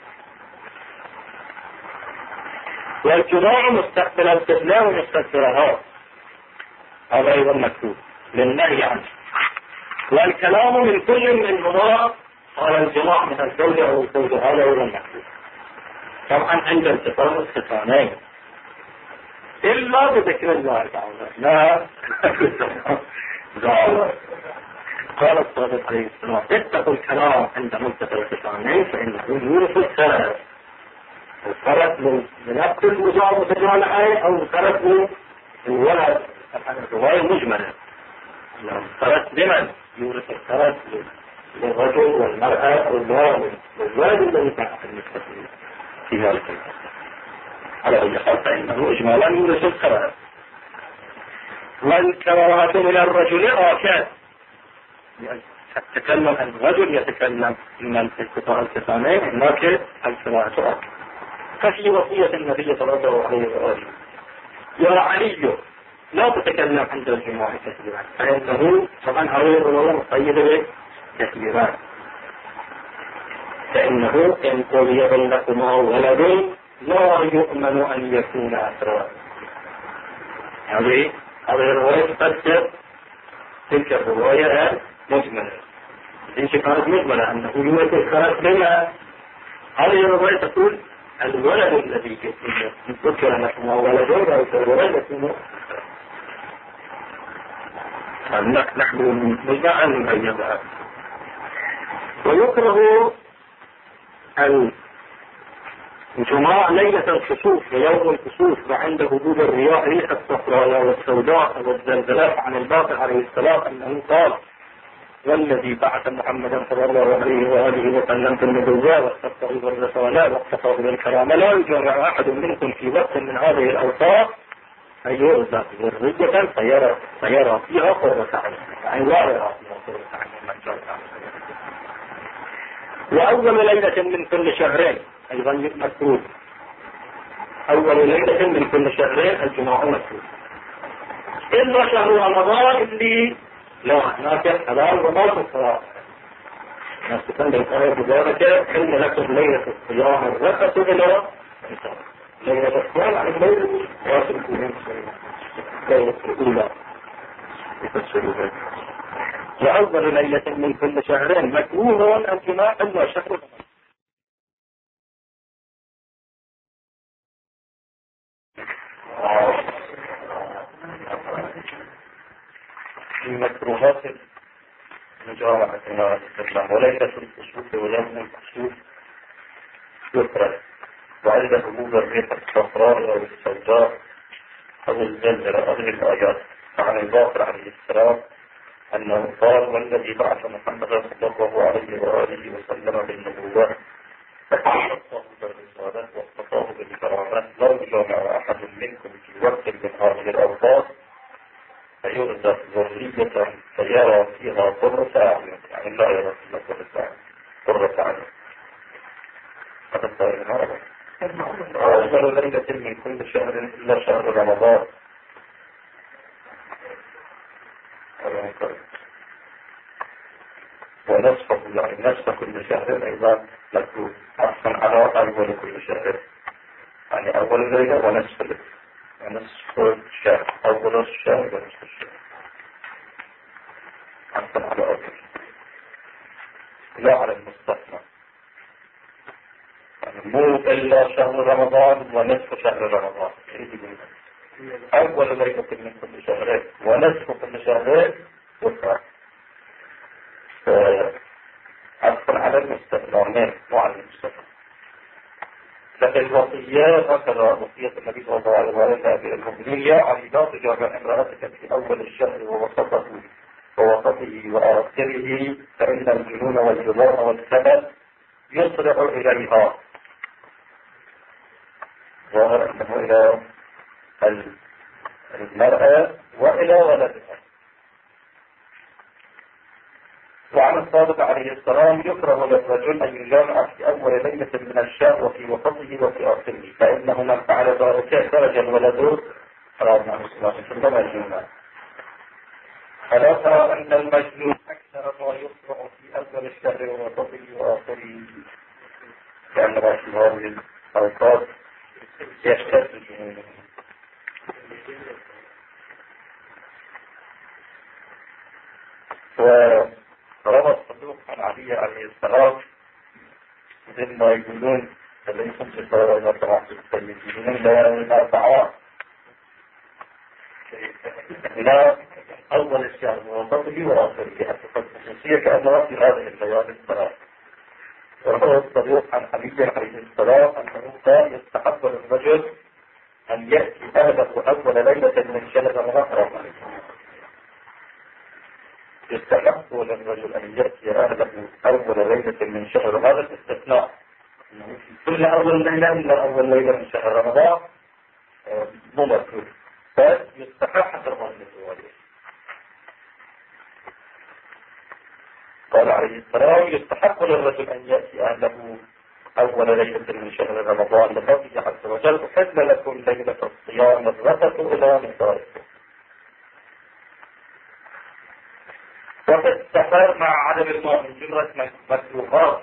والجماع مستقبل القبلة ومستدبرها، هذا أيضا مكتوب للنهي عنه. والكلام من كل منهما على الجماع من الزوجة أو الزوجة، هذا أيضا مكتوب. طبعا عند التقاء الختانين إلا بذكر الله تعالى لا قال الصادق عليه السلام اتقوا الكلام عند ملتقى الختانين فإنه يورث الثلاث. الثلاث من أكل المجال وتجعل آية أو الثلاث من الولد الرواية مجملة. الثلاث لمن يورث الثلاث للرجل والمرأة والولد الذي كان في المستقبل في ذلك الفصل. على أي حال فإنه إجمالا يورث الثلاث. والكراهة من الرجل راكع، تتكلم عن الرجل يتكلم من التقاء الختانين لكن الكراهة راكع. ففي وصية النبي صلى الله عليه وآله يا علي لا تتكلم عند الجماع كثيرا، فإنه طبعا هذه الرواية مقيدة بكثيرا، فإنه إن قضي بينكما ولد لا يؤمن أن يكون أسرا. هذه الرواية تفسر تلك الرواية مجملة. إن كانت مجملة أنه يورث الثلاث لما هذه الرواية تقول الولد الذي ذكر لكم ولدين أو الولد نحن نجمع أن نبينها. ويكره الجماع ليلة الكسوف ويوم الكسوف وعند هبوب الرياح الصفراء والسوداء والزلزلات، عن الباقر عليه السلام أنه قال والذي بعث محمدا صلى الله عليه وآله وسلم في النبوة واختصه بالرسالة واختصه بالكرامة لا يجمع أحد منكم في وقت من هذه الأوقات أن يرزق ذرية فيرى فيها قرة عين، يعني لا يرى فيها قرة عين من جرى. وأول ليلة من كل شهرين أيضا مكروه. أول ليلة من كل شهرين الجماع مكروه، إلا شهر رمضان اللي لا هناك حلال وما كفار. الناس تكلم الآية بذلك إن لكم ليلة الصيام الرفث إلى ليلة الصيام عن الليل واسمكم ليلة الأولى يفسروا ذلك. وأول ليلة من كل شهرين مكروه الجماع إلا شهر رمضان. من مكروهات مجامعة الناس وليلة الكسوف ويوم الكسوف يكره، وعند هبوب الريح الصفراء أو السوداء أو الزلزلة. هذه الآيات عن الباقر عليه السلام أنه قال: والذي بعث محمدا صلى الله عليه وآله وسلم بالنبوة واختصه بالرسالة واصطفاه بالكرامات لو جامع أحد منكم في وقت من هذه الأوقات فيرزق ذرية فيرى فيها قرة أعين، يعني لا يرى فيها قرة أعين. هذا الطائر هذا أول ليلة من كل شهر إلا شهر رمضان. ونصفه يعني نصف كل شهر أيضا مكروه، عطفا على أول كل شهر، يعني أول ليلة ونصف ليلة ونصف الشهر، أول الشهر ونصف الشهر عطفا على أول، لا على المستثنى، يعني مو إلا شهر رمضان ونصف شهر رمضان. أول ليلة من كل شهرين ونصف كل شهرين وفاة عطفا على المستثنى مو على المستثنى. لكن الوصيات هكذا وصية النبي صلى الله عليه وسلم المؤمنين: يا علي لا تجامع امرأتك في أول الشهر ووسطه وآخره فإن الجنون والجبار والسبب يسرع إليها. ظاهر أنه إلى المرأة وإلى ولدها. وعن الصادق عليه السلام: يكره للرجل أن يجامع في أول ليلة من الشهر وفي وسطه وفي آخره، فإنه من فعل ذلك درج الولد حرام عليه الصلاة والسلام الجنة. ألا ترى أن المجنون أكثر ما يسرع في أول الشهر ووسطه وآخره، لأن في هذه الأوقات يشتد الجنون. وروى الصدوق عن علي عليه السلام مثل ما يقولون الذي خمس صلوات وطبعا يقولون لا أربعات لا أول الشهر ووسطه وآخره، حتى خصوصية كأنها في هذه الليالي الثلاث. وروى الصدوق عن علي عليه السلام أنه كان يستحب للرجل أن يأتي أهله أول ليلة من شهر رمضان. يستحب للرجل أن يأتي أهله أول ليلة من شهر، هذا الاستثناء كل أول ليلة إلا أول ليلة من شهر رمضان مو مكروه، بس يستحب حتى الغالب الوالد. قال عليه السلام: يستحب للرجل أن يأتي أهله أول ليلة من شهر رمضان لقوله عز وجل: أحل لكم ليلة الصيام الرفث إلى نسائكم. وفي السفر مع عدم الماء من جملة مكروهات،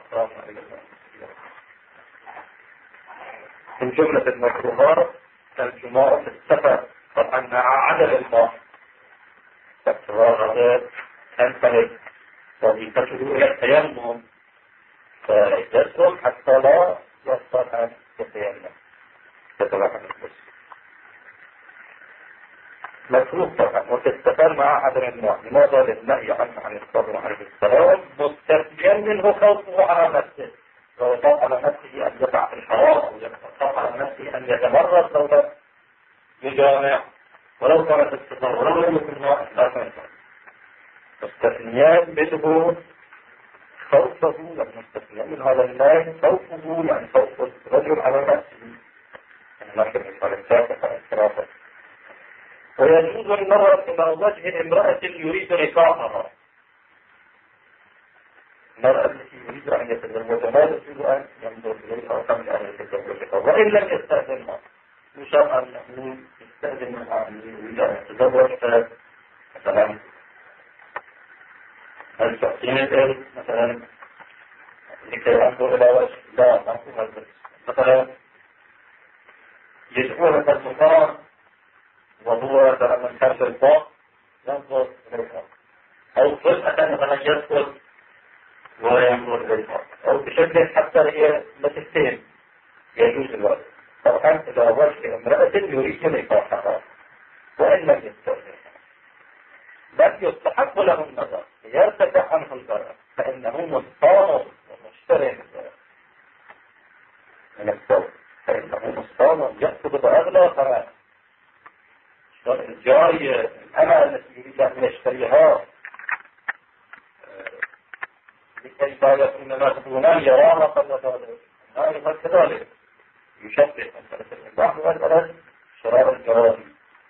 من جملة المكروهات الجماع في السفر طبعا مع عدم الماء، فالسفر تنتهي وظيفته إلى التيمم فيسرم حتى لا يصل أن يتيمم يتبعها النفس مكروه طبعا. وفي السفر مع عدم الماء، لماذا؟ للنهي عنه عن الصبر عليه السلام مستثنيا منه خوفه على نفسه، لو خاف على نفسه أن يقع في الحرام أو خاف على نفسه أن يتمرد لو لم يجامع ولو كانت السفر ولو لم يكن ماء لا تنفع. مستثنيان منه خوفه، يعني مستثنيان من هذا النهي خوفه، يعني خوف الرجل على نفسه، يعني نحن مثال الثالثة الثلاثة. ويجوز النظر إلى وجه امرأة يريد نكاحها، المرأة التي يريد أن يتزوجها يجب أن ينظر إليها قبل أن يتزوجها، وإن لم يستأذنها يشرع أنه يستأذن منها أن يريد أن يتزوج. مثلا هل تعطيني الإذن مثلا لكي أنظر إلى وجه؟ لا، ما في هذا. مثلا يدعوها المكان وهو من خارج الباب ينظر إليها، أو فجأة مثلا يدخل وينظر إليها، أو بشكل حتى هي متسين يجوز الوقت. طبعا إذا وجه امرأة يريد نكاحها وإن لم يستأذنها، بل يستحق له النظر يرتفع عنه الضرر، فإنه مصطاد ومشتري من الثوب، فإنه مصطاد يأخذ بأغلى ثمن. الجارية الأمة التي يريد أن يشتريها لكي لا يكون مخزونا يراها قبل ذلك، أيضا كذلك يشبه مسألة الإباحة والبلد شراء الجواري،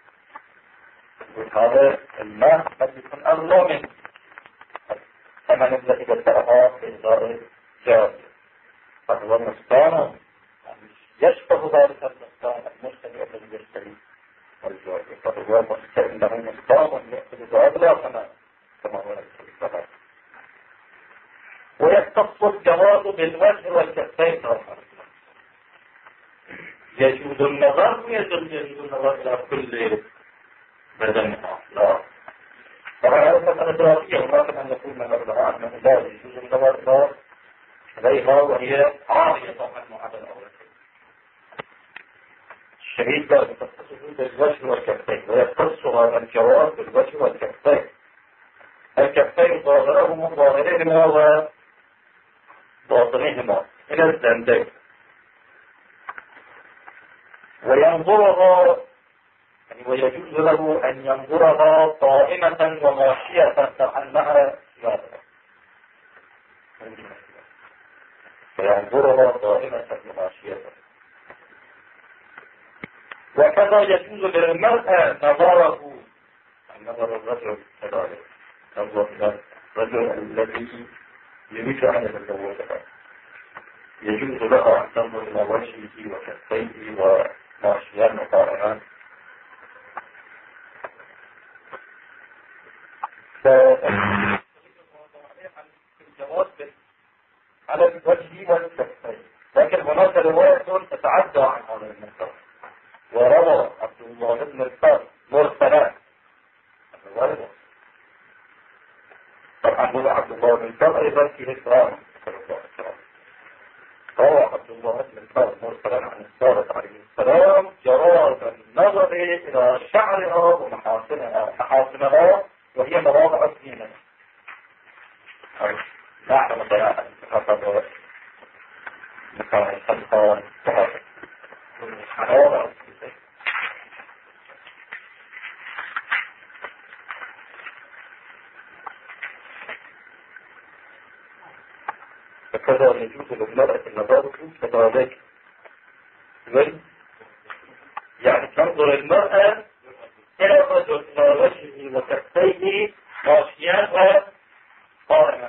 وهذا المال قد يكون أغلى من الثمن الذي دفعها في إدارة الجارية، فهو مستان يشبه ذلك المستان المشتري الذي يشتري الجارية، فهو مستان له مستان يأخذ بأغلى ثمن كما هو الكلام. ويختص الجواز بالوجه والكفين، يجوز النظر ويجوز النظر إلى كل بدنها. لا، طبعا هذا مسألة دراسية، ولكن أن يكون نظرها أنه لا يجوز النظر إليها وهي عارية طبعا معادلة الأولى. الشهيد لا يختص بالوجه والكفين، ويختصها الجواز بالوجه والكفين. الكفين ظاهرهما ظاهرهما وباطنهما إلى الزندين، وينظرها يعني ويجوز له أن ينظرها قائمة وماشية كأنها سيارة، فينظرها قائمة وماشية. وكذا يجوز للمرأة نظره، نظر الرجل كذلك، نظر الرجل الذي يريد أن يتزوجها، يجوز لها أن تنظر إلى وجهه وكفيه وماشيان وقائمان. الجواز على الوجه والكفين، لكن هناك رواية تتعدى عن هذا المنكر، وروى عبد الله بن القاسم مرسلات الرواية. طبعا هو عبد الله بن القاسم أيضا فيه إكرام، روى عبد الله بن القاسم مرسلات عن الصادق عليه السلام جواز النظر إلى شعرها ومحاسنها وهي مواضع الزينة. نحن بيانا خطب مكان الخلقان مواضع الزينة. فكذا يجوز للمرأة النظر كذلك، يعني تنظر المرأة إلى الرجل إلى وجهه وكفيه ماشيان وقائما.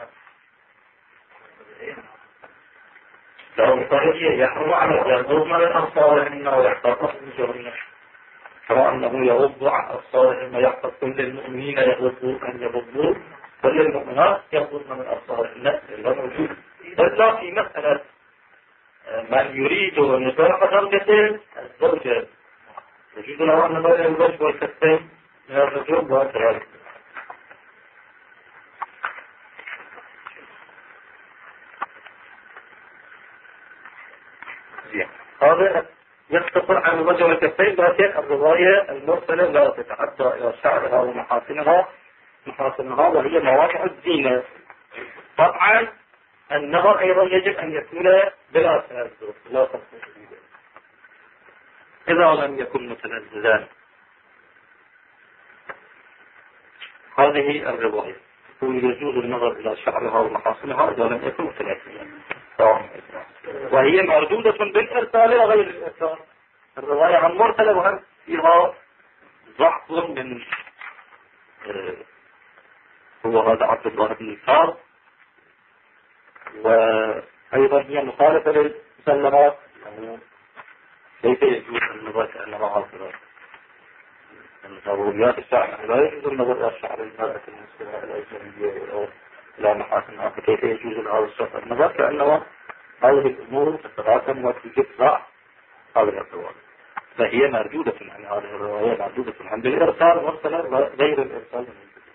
لو طريقية يحرم على يغضب من أبصارهن ويحفظن فروجهن، كما أنه يغض عن أبصارهن ويحفظ كل المؤمنين أن يغضوا، كل المؤمنات يغضن من أبصارهن إلا موجود. إلا في مسألة من يريد نكاح زوجته الزوجة يجوز له أن نظر إلى الوجه والكفين من الرجل وكذلك. هذا يختصر عن الوجه والكفين، لكن الرواية المرسلة لا تتعدى إلى شعرها ومحاسنها وهي مواضع الزينة. طبعا النظر أيضا يجب أن يكون بلا تنزل، لا تخصص إذا لم يكن متنزلا. هذه الرواية يجوز النظر إلى شعرها ومحاصنها إذا لم يكن متنزلا، وهي مردودة بالإرسال وغير الإرسال. الرواية عن مرسلة وهم فيها ضعف من هو هذا عبد الله بن الكاظم وأيضا هي مخالفة للمسلمات، يعني كيف يجوز النظر كأنما عاصرة الضروريات الشرعية؟ لا يجوز النظر إلى الشعر المرأة المسلمة الأجنبية أو إلى محاسنها، فكيف يجوز النظر كأنما هذه الأمور تتراكم وتوجد ضعف هذه الرواية، فهي مردودة عن هذه الرواية، مردودة عن بالإرسال والصلاة غير الإرسال.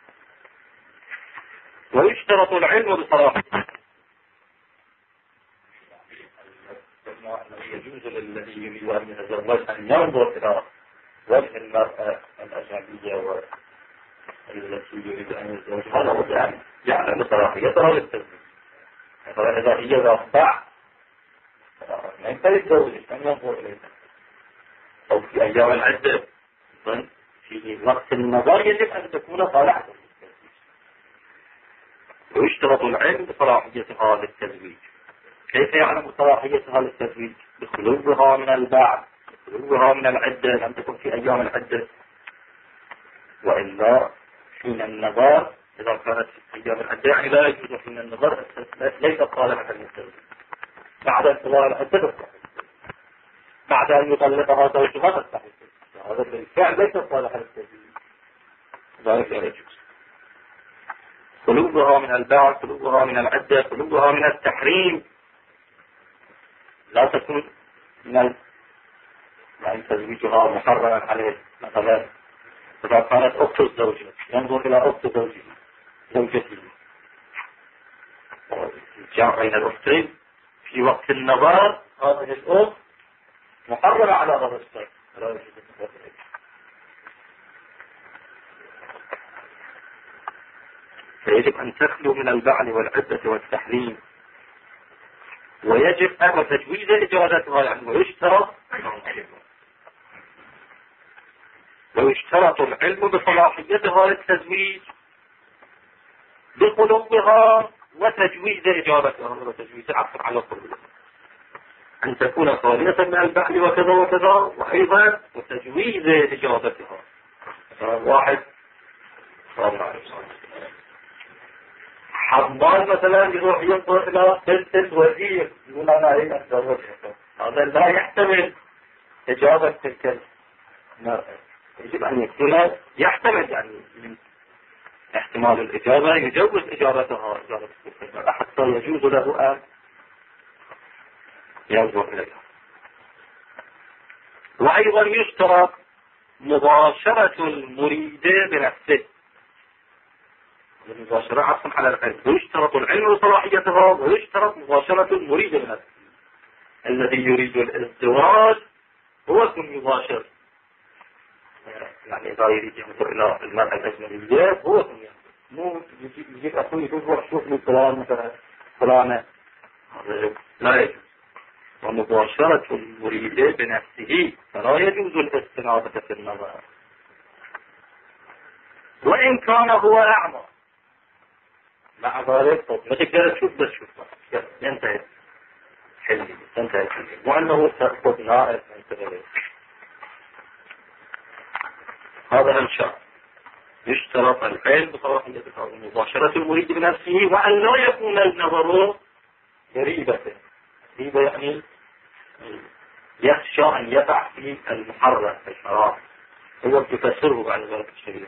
ويشترط العلم بصراحة، يجوز للذي يريد أن يتزوج أن ينظر إلى وجه المرأة الأجنبية والتي يريد أن يتزوجها لابد أن يعلم صلاحيتها للتزويج. إذا هي ضعف ما ينبغي يتزوج، أن ينظر إليها، أو في أيام العدة في وقت النظر يجب أن تكون صالحة للتزويج. ويشترط العلم بصلاحيتها للتزويج. كيف يعلم صلاحيتها للتزويج؟ بخلوها من البعث، بخلوها من العدة، لم تكن في أيام العدة، وإلا حين النظر إذا كانت في أيام العدة يعني لا يجوز حين النظر، ليس صالحة للتزويج. بعد انتظار العدة بعد أن يطلقها زوجها تستحيل، هذا بالفعل ليس صالحا للتزويج، ذلك لا يجوز. خلوها من البعث، خلوها من العدة، خلوها من التحريم، لا تكون من يعني تزويجها محرما عليه. مثلا إذا كانت أخت الزوجة ينظر إلى أخت زوجته، الجمع بين الأختين في وقت النظر، هذه الأخت محرمة على هذا الشيء، لا يجوز النظر إليه. فيجب أن تخلو من البعل والعدة والتحريم، ويجب أن تجويز إجازتها، يعني ويشترط العلم بصلاحيتها للتزويج بخلوها وتجويز إجابتها، وتجويز عفوا على الطلب أن تكون خالية من البعل وكذا وكذا، وأيضا وتجويز إجابتها. واحد حمال مثلا يروح ينظر إلى بنت الوزير يقول أنا أريد أن أتزوجها، هذا لا يحتمل إجابة تلك المرأة، يجب أن يكون يحتمل يعني من احتمال الإجابة يجوز إجابتها حتى يجوز له أن ينظر إليها. وأيضا يشترط مباشرة المريد بنفسه، المباشرة عصم على العلم، ويشترط العلم وصلاحيتها، ويشترط مباشرة المريد بنفسه. الذي يريد الازدواج هو يكون مباشر، يعني إذا يريد ينظر إلى المرأة الأجنبية هو يكون مو يجيب أخوي يقول شوف لي فلان مثلا فلانة، لا يجوز. ومباشرة المريد بنفسه فلا يجوز الاستنابة في النظر، وإن كان هو أعمى مع ذلك ما تقدر تشوف بس شوف ينتهي حلمي، ينتهي حلمي، وأنه تأخذ نائب من هذا الشرط. يشترط العلم بصلاحية مباشرة المريد بنفسه، وأن لا يكون النظر غريبة. غريبة يعني يخشى أن يقع في المحرم في الحرام، هو تفسره بعد ذلك الشريف.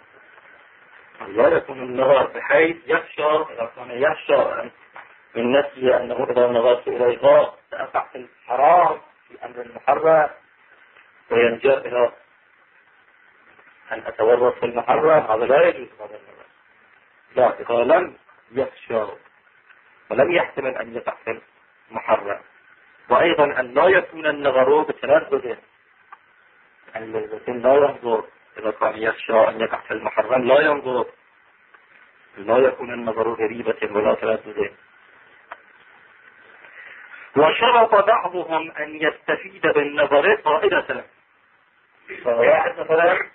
لا يكون النظر بحيث يخشى، إذا كان يخشى من نفسه أنه إذا نظرت إليها سأقع في الحرام في أمر المحرم وينجر إلى أن أتورط في المحرم، هذا لا يجوز. هذا النظر لا، إذا لم يخشى ولم يحتمل أن يقع في المحرم. وأيضا أن لا يكون النظر بتردد، يعني لا ينظر إذا كان يخشى أن يقع في المحرم لا ينظر، لا يكون النظر غريبة ولا تردد. وشرط بعضهم أن يستفيد بالنظر فائدة. فواحد مثلا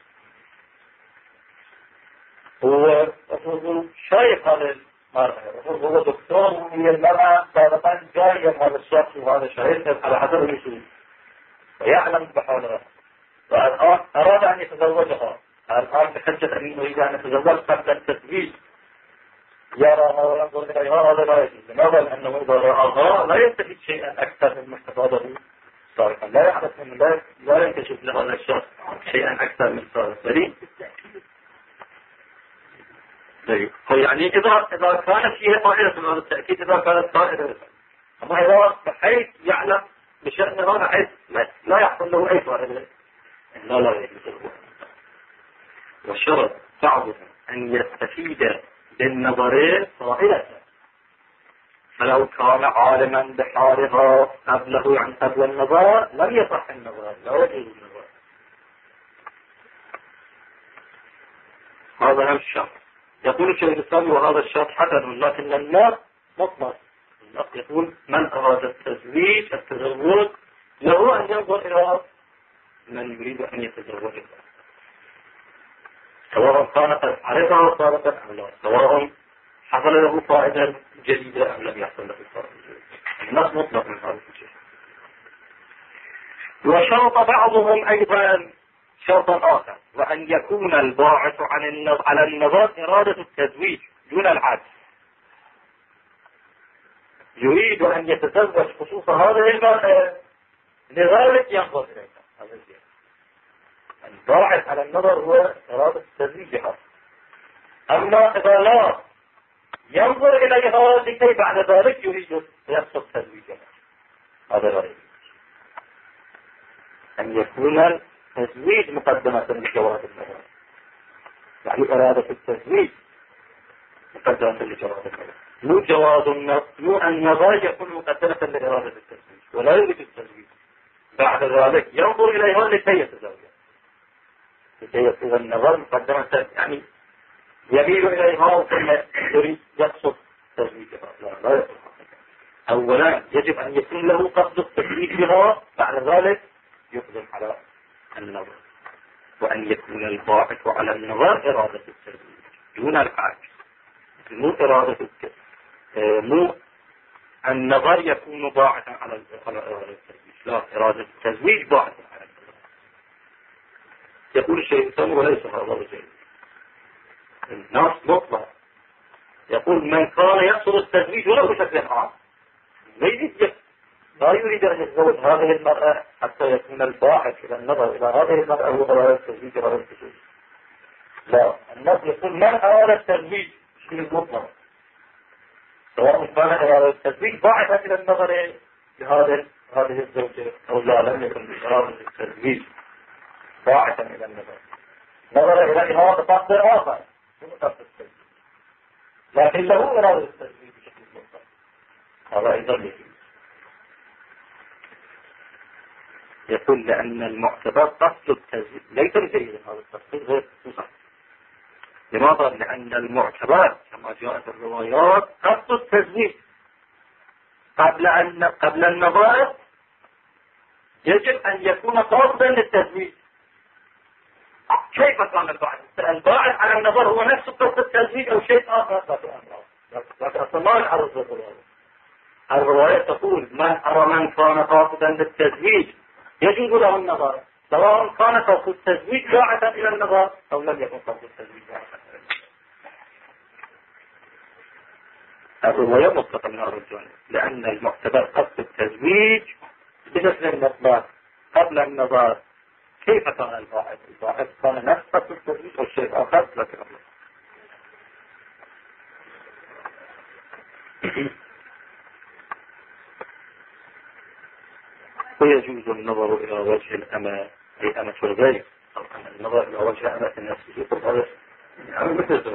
هو شايف هذا المرأة، هو دكتور وهي المرأة سابقا جاية هذا الشخص وهذا شايفه على حسب المسؤول ويعلم بحالها، والآن أراد أن يتزوجها، الآن بحجة أن يريد أن يتزوج قبل التزويج يراها وينظر إليها هذا لا يجوز. لماذا؟ لأنه إذا رآها لا يستفيد شيئا أكثر مما استفاده سابقا، لا يعرف من ذلك، لا ينكشف لهذا الشخص شيئا أكثر من سابق دليل. يعني إذا كانت فيها فائدة من هذا التأكيد، إذا كانت فائدة، أما إذا بحيث يعلم بشأن هذا حيث لا يحصل له أي فائدة لا يجوز. والشرط بعضهم أن يستفيد بالنظرين فائدة، فلو كان عالما بحالها قبله عن قبل النظر لم يصح النظر، لا يجوز النظر. هذا هم الشرط. يقول الشيخ الإسلامي وهذا الشرط حسن، لكن النص مطلق. النص يقول من أراد التزويج له أن ينظر إلى من يريد أن يتزوج، سواء كان قد عرفها سابقا أم لا، سواء حصل له فائدة جديدة أم لم يحصل له فائدة جديدة. النص مطلق من هذا الشيء. وشرط بعضهم أيضا شرطا آخر، وأن يكون الباعث على النظر إرادة التزويج دون العكس، يريد أن يتزوج خصوص هذه المرأة لذلك ينظر إليها. هذا الشيء الباعث على النظر هو إرادة التزويج بها. أما إذا لا ينظر إليها لكي بعد ذلك يريد يقصد تزويجها، هذا لا يجوز. أن يكون التزويج مقدمة لجواز النظر، يعني إرادة التزويج مقدمة لجواز النظر، مو النظر يكون مقدمة لإرادة التزويج ولا يريد التزويج، بعد ذلك ينظر إليها لكي يتزوج، لكي يكون النظر مقدمة، يعني يميل إليها ثم يريد يقصد تزويجها. لا يصح. أولا يجب أن يكون له قصد التزويج بها، بعد ذلك يقدم على النظر. وأن يكون الباعث على النظر إرادة التزويج دون العكس، مو إرادة مو النظر يكون باعثا على إرادة التزويج، لا، إرادة التزويج باعثا على النظر. يقول الشيخ الثاني وليس هذا الشيء. النص مطلق يقول من كان يقصد التزويج ولو بشكل عام، لا يريد أن يتزوج هذه المرأة حتى يكون الباحث إلى النظر إلى هذه المرأة هو إرادة التزويج إرادة التزويج. لا، النص يقول من أراد التزويج شيء مطلق، سواء كان إرادة التزويج باحثا إلى النظر لهذه الزوجة أو لا، لم يكن إرادة التزويج باحثا إلى النظر، نظر إليها بقصد آخر لكن له إرادة التزويج بشكل مطلق، هذا أيضا يجوز. يقول لأن المعتبر قصد التزويج ليس جيدا، هذا التفصيل غير صحيح. لماذا؟ لأن المعتبر كما جاءت الروايات قصد التزويج قبل النظر يجب أن يكون قاصدا للتزويج. كيف كان الباعث على النظر هو نفس قصد التزويج أو شيء آخر؟ لكن أصلا ما نعرض الرواية تقول من كان قاصدا للتزويج يجوز له النظر، سواء كان قصد التزويج باعثا إلى النظر أو لم يكن قصد التزويج باعثا إلى النظر. الرواية مطلقة من هذا الجانب، لأن المعتبر قصد التزويج بشكل مطلق قبل النظر. كيف كان الباعث؟ الباعث كان نفس قصد التزويج أو شيء آخر لكن ويجوز النظر إلى وجه الأمة أي أمة الغير، أو النظر إلى وجه أمة نفسه هذا يعني مثل الزوج.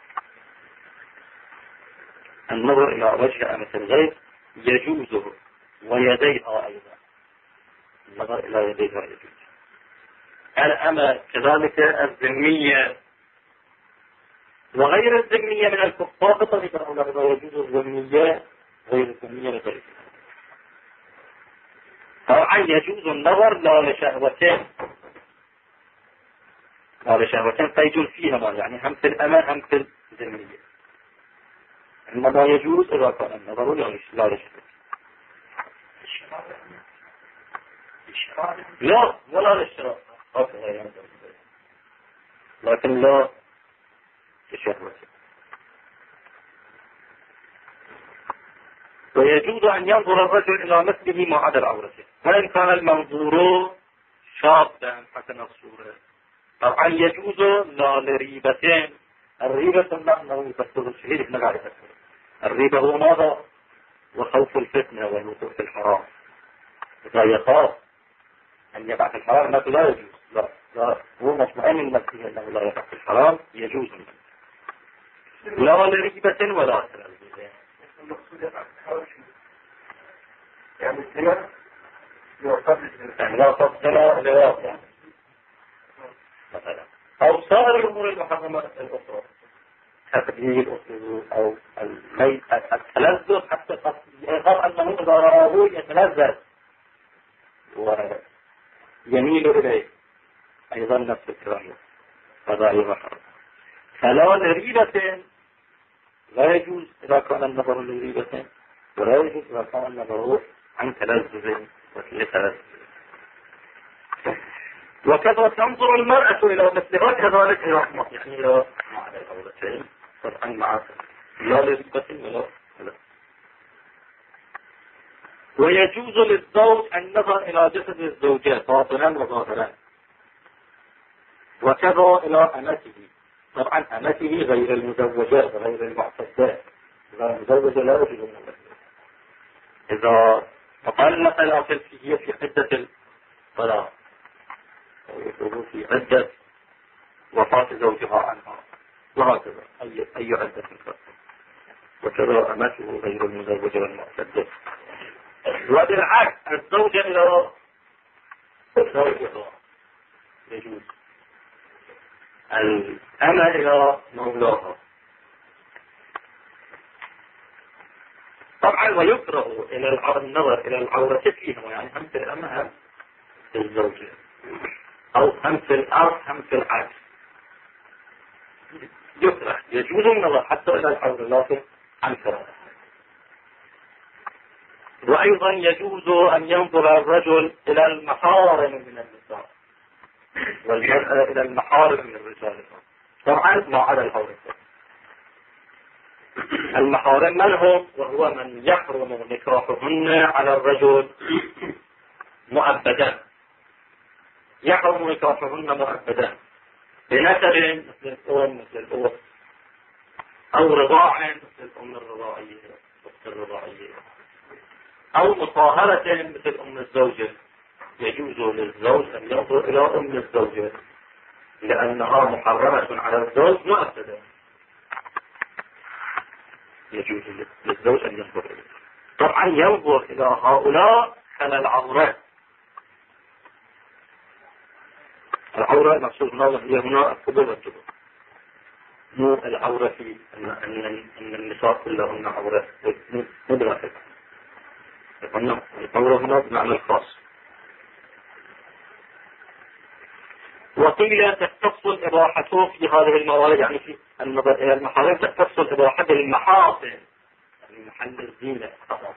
النظر إلى وجه أمة الغير يجوزه ويديها أيضا، النظر إلى يديها يجوز. الأمة كذلك الذمية وغير الذمية من الكفار بطريقة أولى، يجوز الذمية غير الذمية بطريقة. طبعا يجوز النظر لا لشهوتين قيد فيهما، يعني هم في الأمة هم في الذمية. إنما يجوز إذا كان النظر لا لشهوتين، لا ولا للشراء، لكن لا لشهوتين. ويجوز أن ينظر الرجل إلى مثله ما عدا العورة وإن كان المنظور شابا حسن الصورة. طبعا يجوز لا لريبتين. الريبة نحن يفسر الشهيد ابن قاعد يفسر. الريبة هو ماذا؟ وخوف الفتنة والوقوع في الحرام. إذا يخاف أن يقع في الحرام أنه لا يجوز. لا هو مطمئن من نفسه أنه لا يقع في الحرام يجوز منه. لا لريبة ولا تلذذ. المقصود يقع في الحرام يعني الزنا لا تفصل لواقع مثلا أو صار الأمور المحرمات الأخرى تقليل أو الميت التلذذ حتى يخاف أنه إذا رآه يتلذذ ويميل إليه أيضا نفس الكلام. هذا أيضا حرام. فلا لريبة لا يجوز إذا كان النظر لريبة ولا يجوز إذا كان النظر عن تلذذ وتلذذ. وكذا تنظر المرأة إلى مثلها كذلك يعني إلى معنى الأولتين طبعا مع لا لريبة ولا. ويجوز للزوج النظر إلى جسد الزوجة باطنا وظاهرا وكذا إلى أمته. طبعا أمته غير المزوجة غير المعتدة. إذا المزوجة لا يجوز النظر. إذا تطلق الأصل هي في عدة الطلاق أو في عدة وفاة زوجها عنها وهكذا أي عدة كانت. وكذا أمته غير المزوجة والمعتدة. وبالعكس الزوجة إلى زوجها يجوز. الأمة إلى مولاها. طبعا ويكره إلى النظر إلى العورة فيها يعني هم في الأمة هم في الزوجة أو هم في الأرض هم في العكس. يكره يجوز النظر حتى إلى العورة لكن عن كراهة. وأيضا يجوز أن ينظر الرجل إلى المحارم من النساء والمرأة إلى المحارم من الرجال. طبعا ما على العورة. المحارم من هم؟ وهو من يحرم نكاحهن على الرجل مؤبدا. يحرم نكاحهن مؤبدا بنسب مثل الأم مثل الأخت أو رضاع مثل الأم الرضاعية أخت الرضاعية أو مصاهرة مثل أم الزوجة. يجوز للزوج أن ينظر إلى أم الزوجة لأنها محرمة على الزوج مؤبدا. يجوز للزوج أن ينظر إليه. طبعا ينظر إلى هؤلاء على العورة. العورة المقصود هي هنا القبول والجبر. مو العورة في أن النساء كلهن عورة مدركة. العورة هنا بمعنى الخاص. وقيل تختص الإباحة في هذه الموارد يعني في النظر إلى المحارم تختص الإباحة بالمحاصن يعني محل الزينة فقط.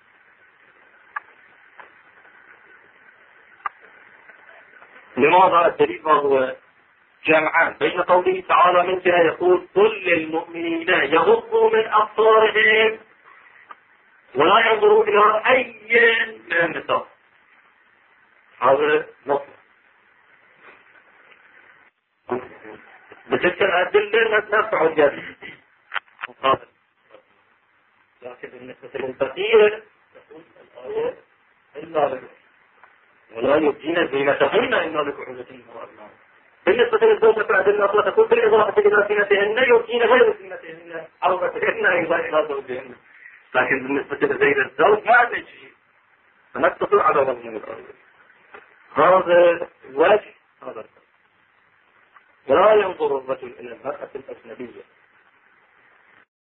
لماذا؟ الدليل هو جمعان بين قوله تعالى من جهة يقول قل للمؤمنين يغضوا من أبصارهم ولا ينظروا إلى أي من النساء. هذا نص بتلك الأدلة ترفع الجد مقابل. لكن بالنسبة للبقية تقول الآية إلا لك ولا يبدين زينتهن إلا لبعولتهن وأبنائهن. بالنسبة للزوجة فالأدلة أخرى تقول بالإضافة إلى زينتهن يبدين غير زينتهن عورتهن أيضا إلى زوجهن. لكن بالنسبة لغير الزوج ما عندنا شيء فنقتصر على مضمون الآية. هذا وجه هذا. ولا ينظر الرجل إلى المرأة الأجنبية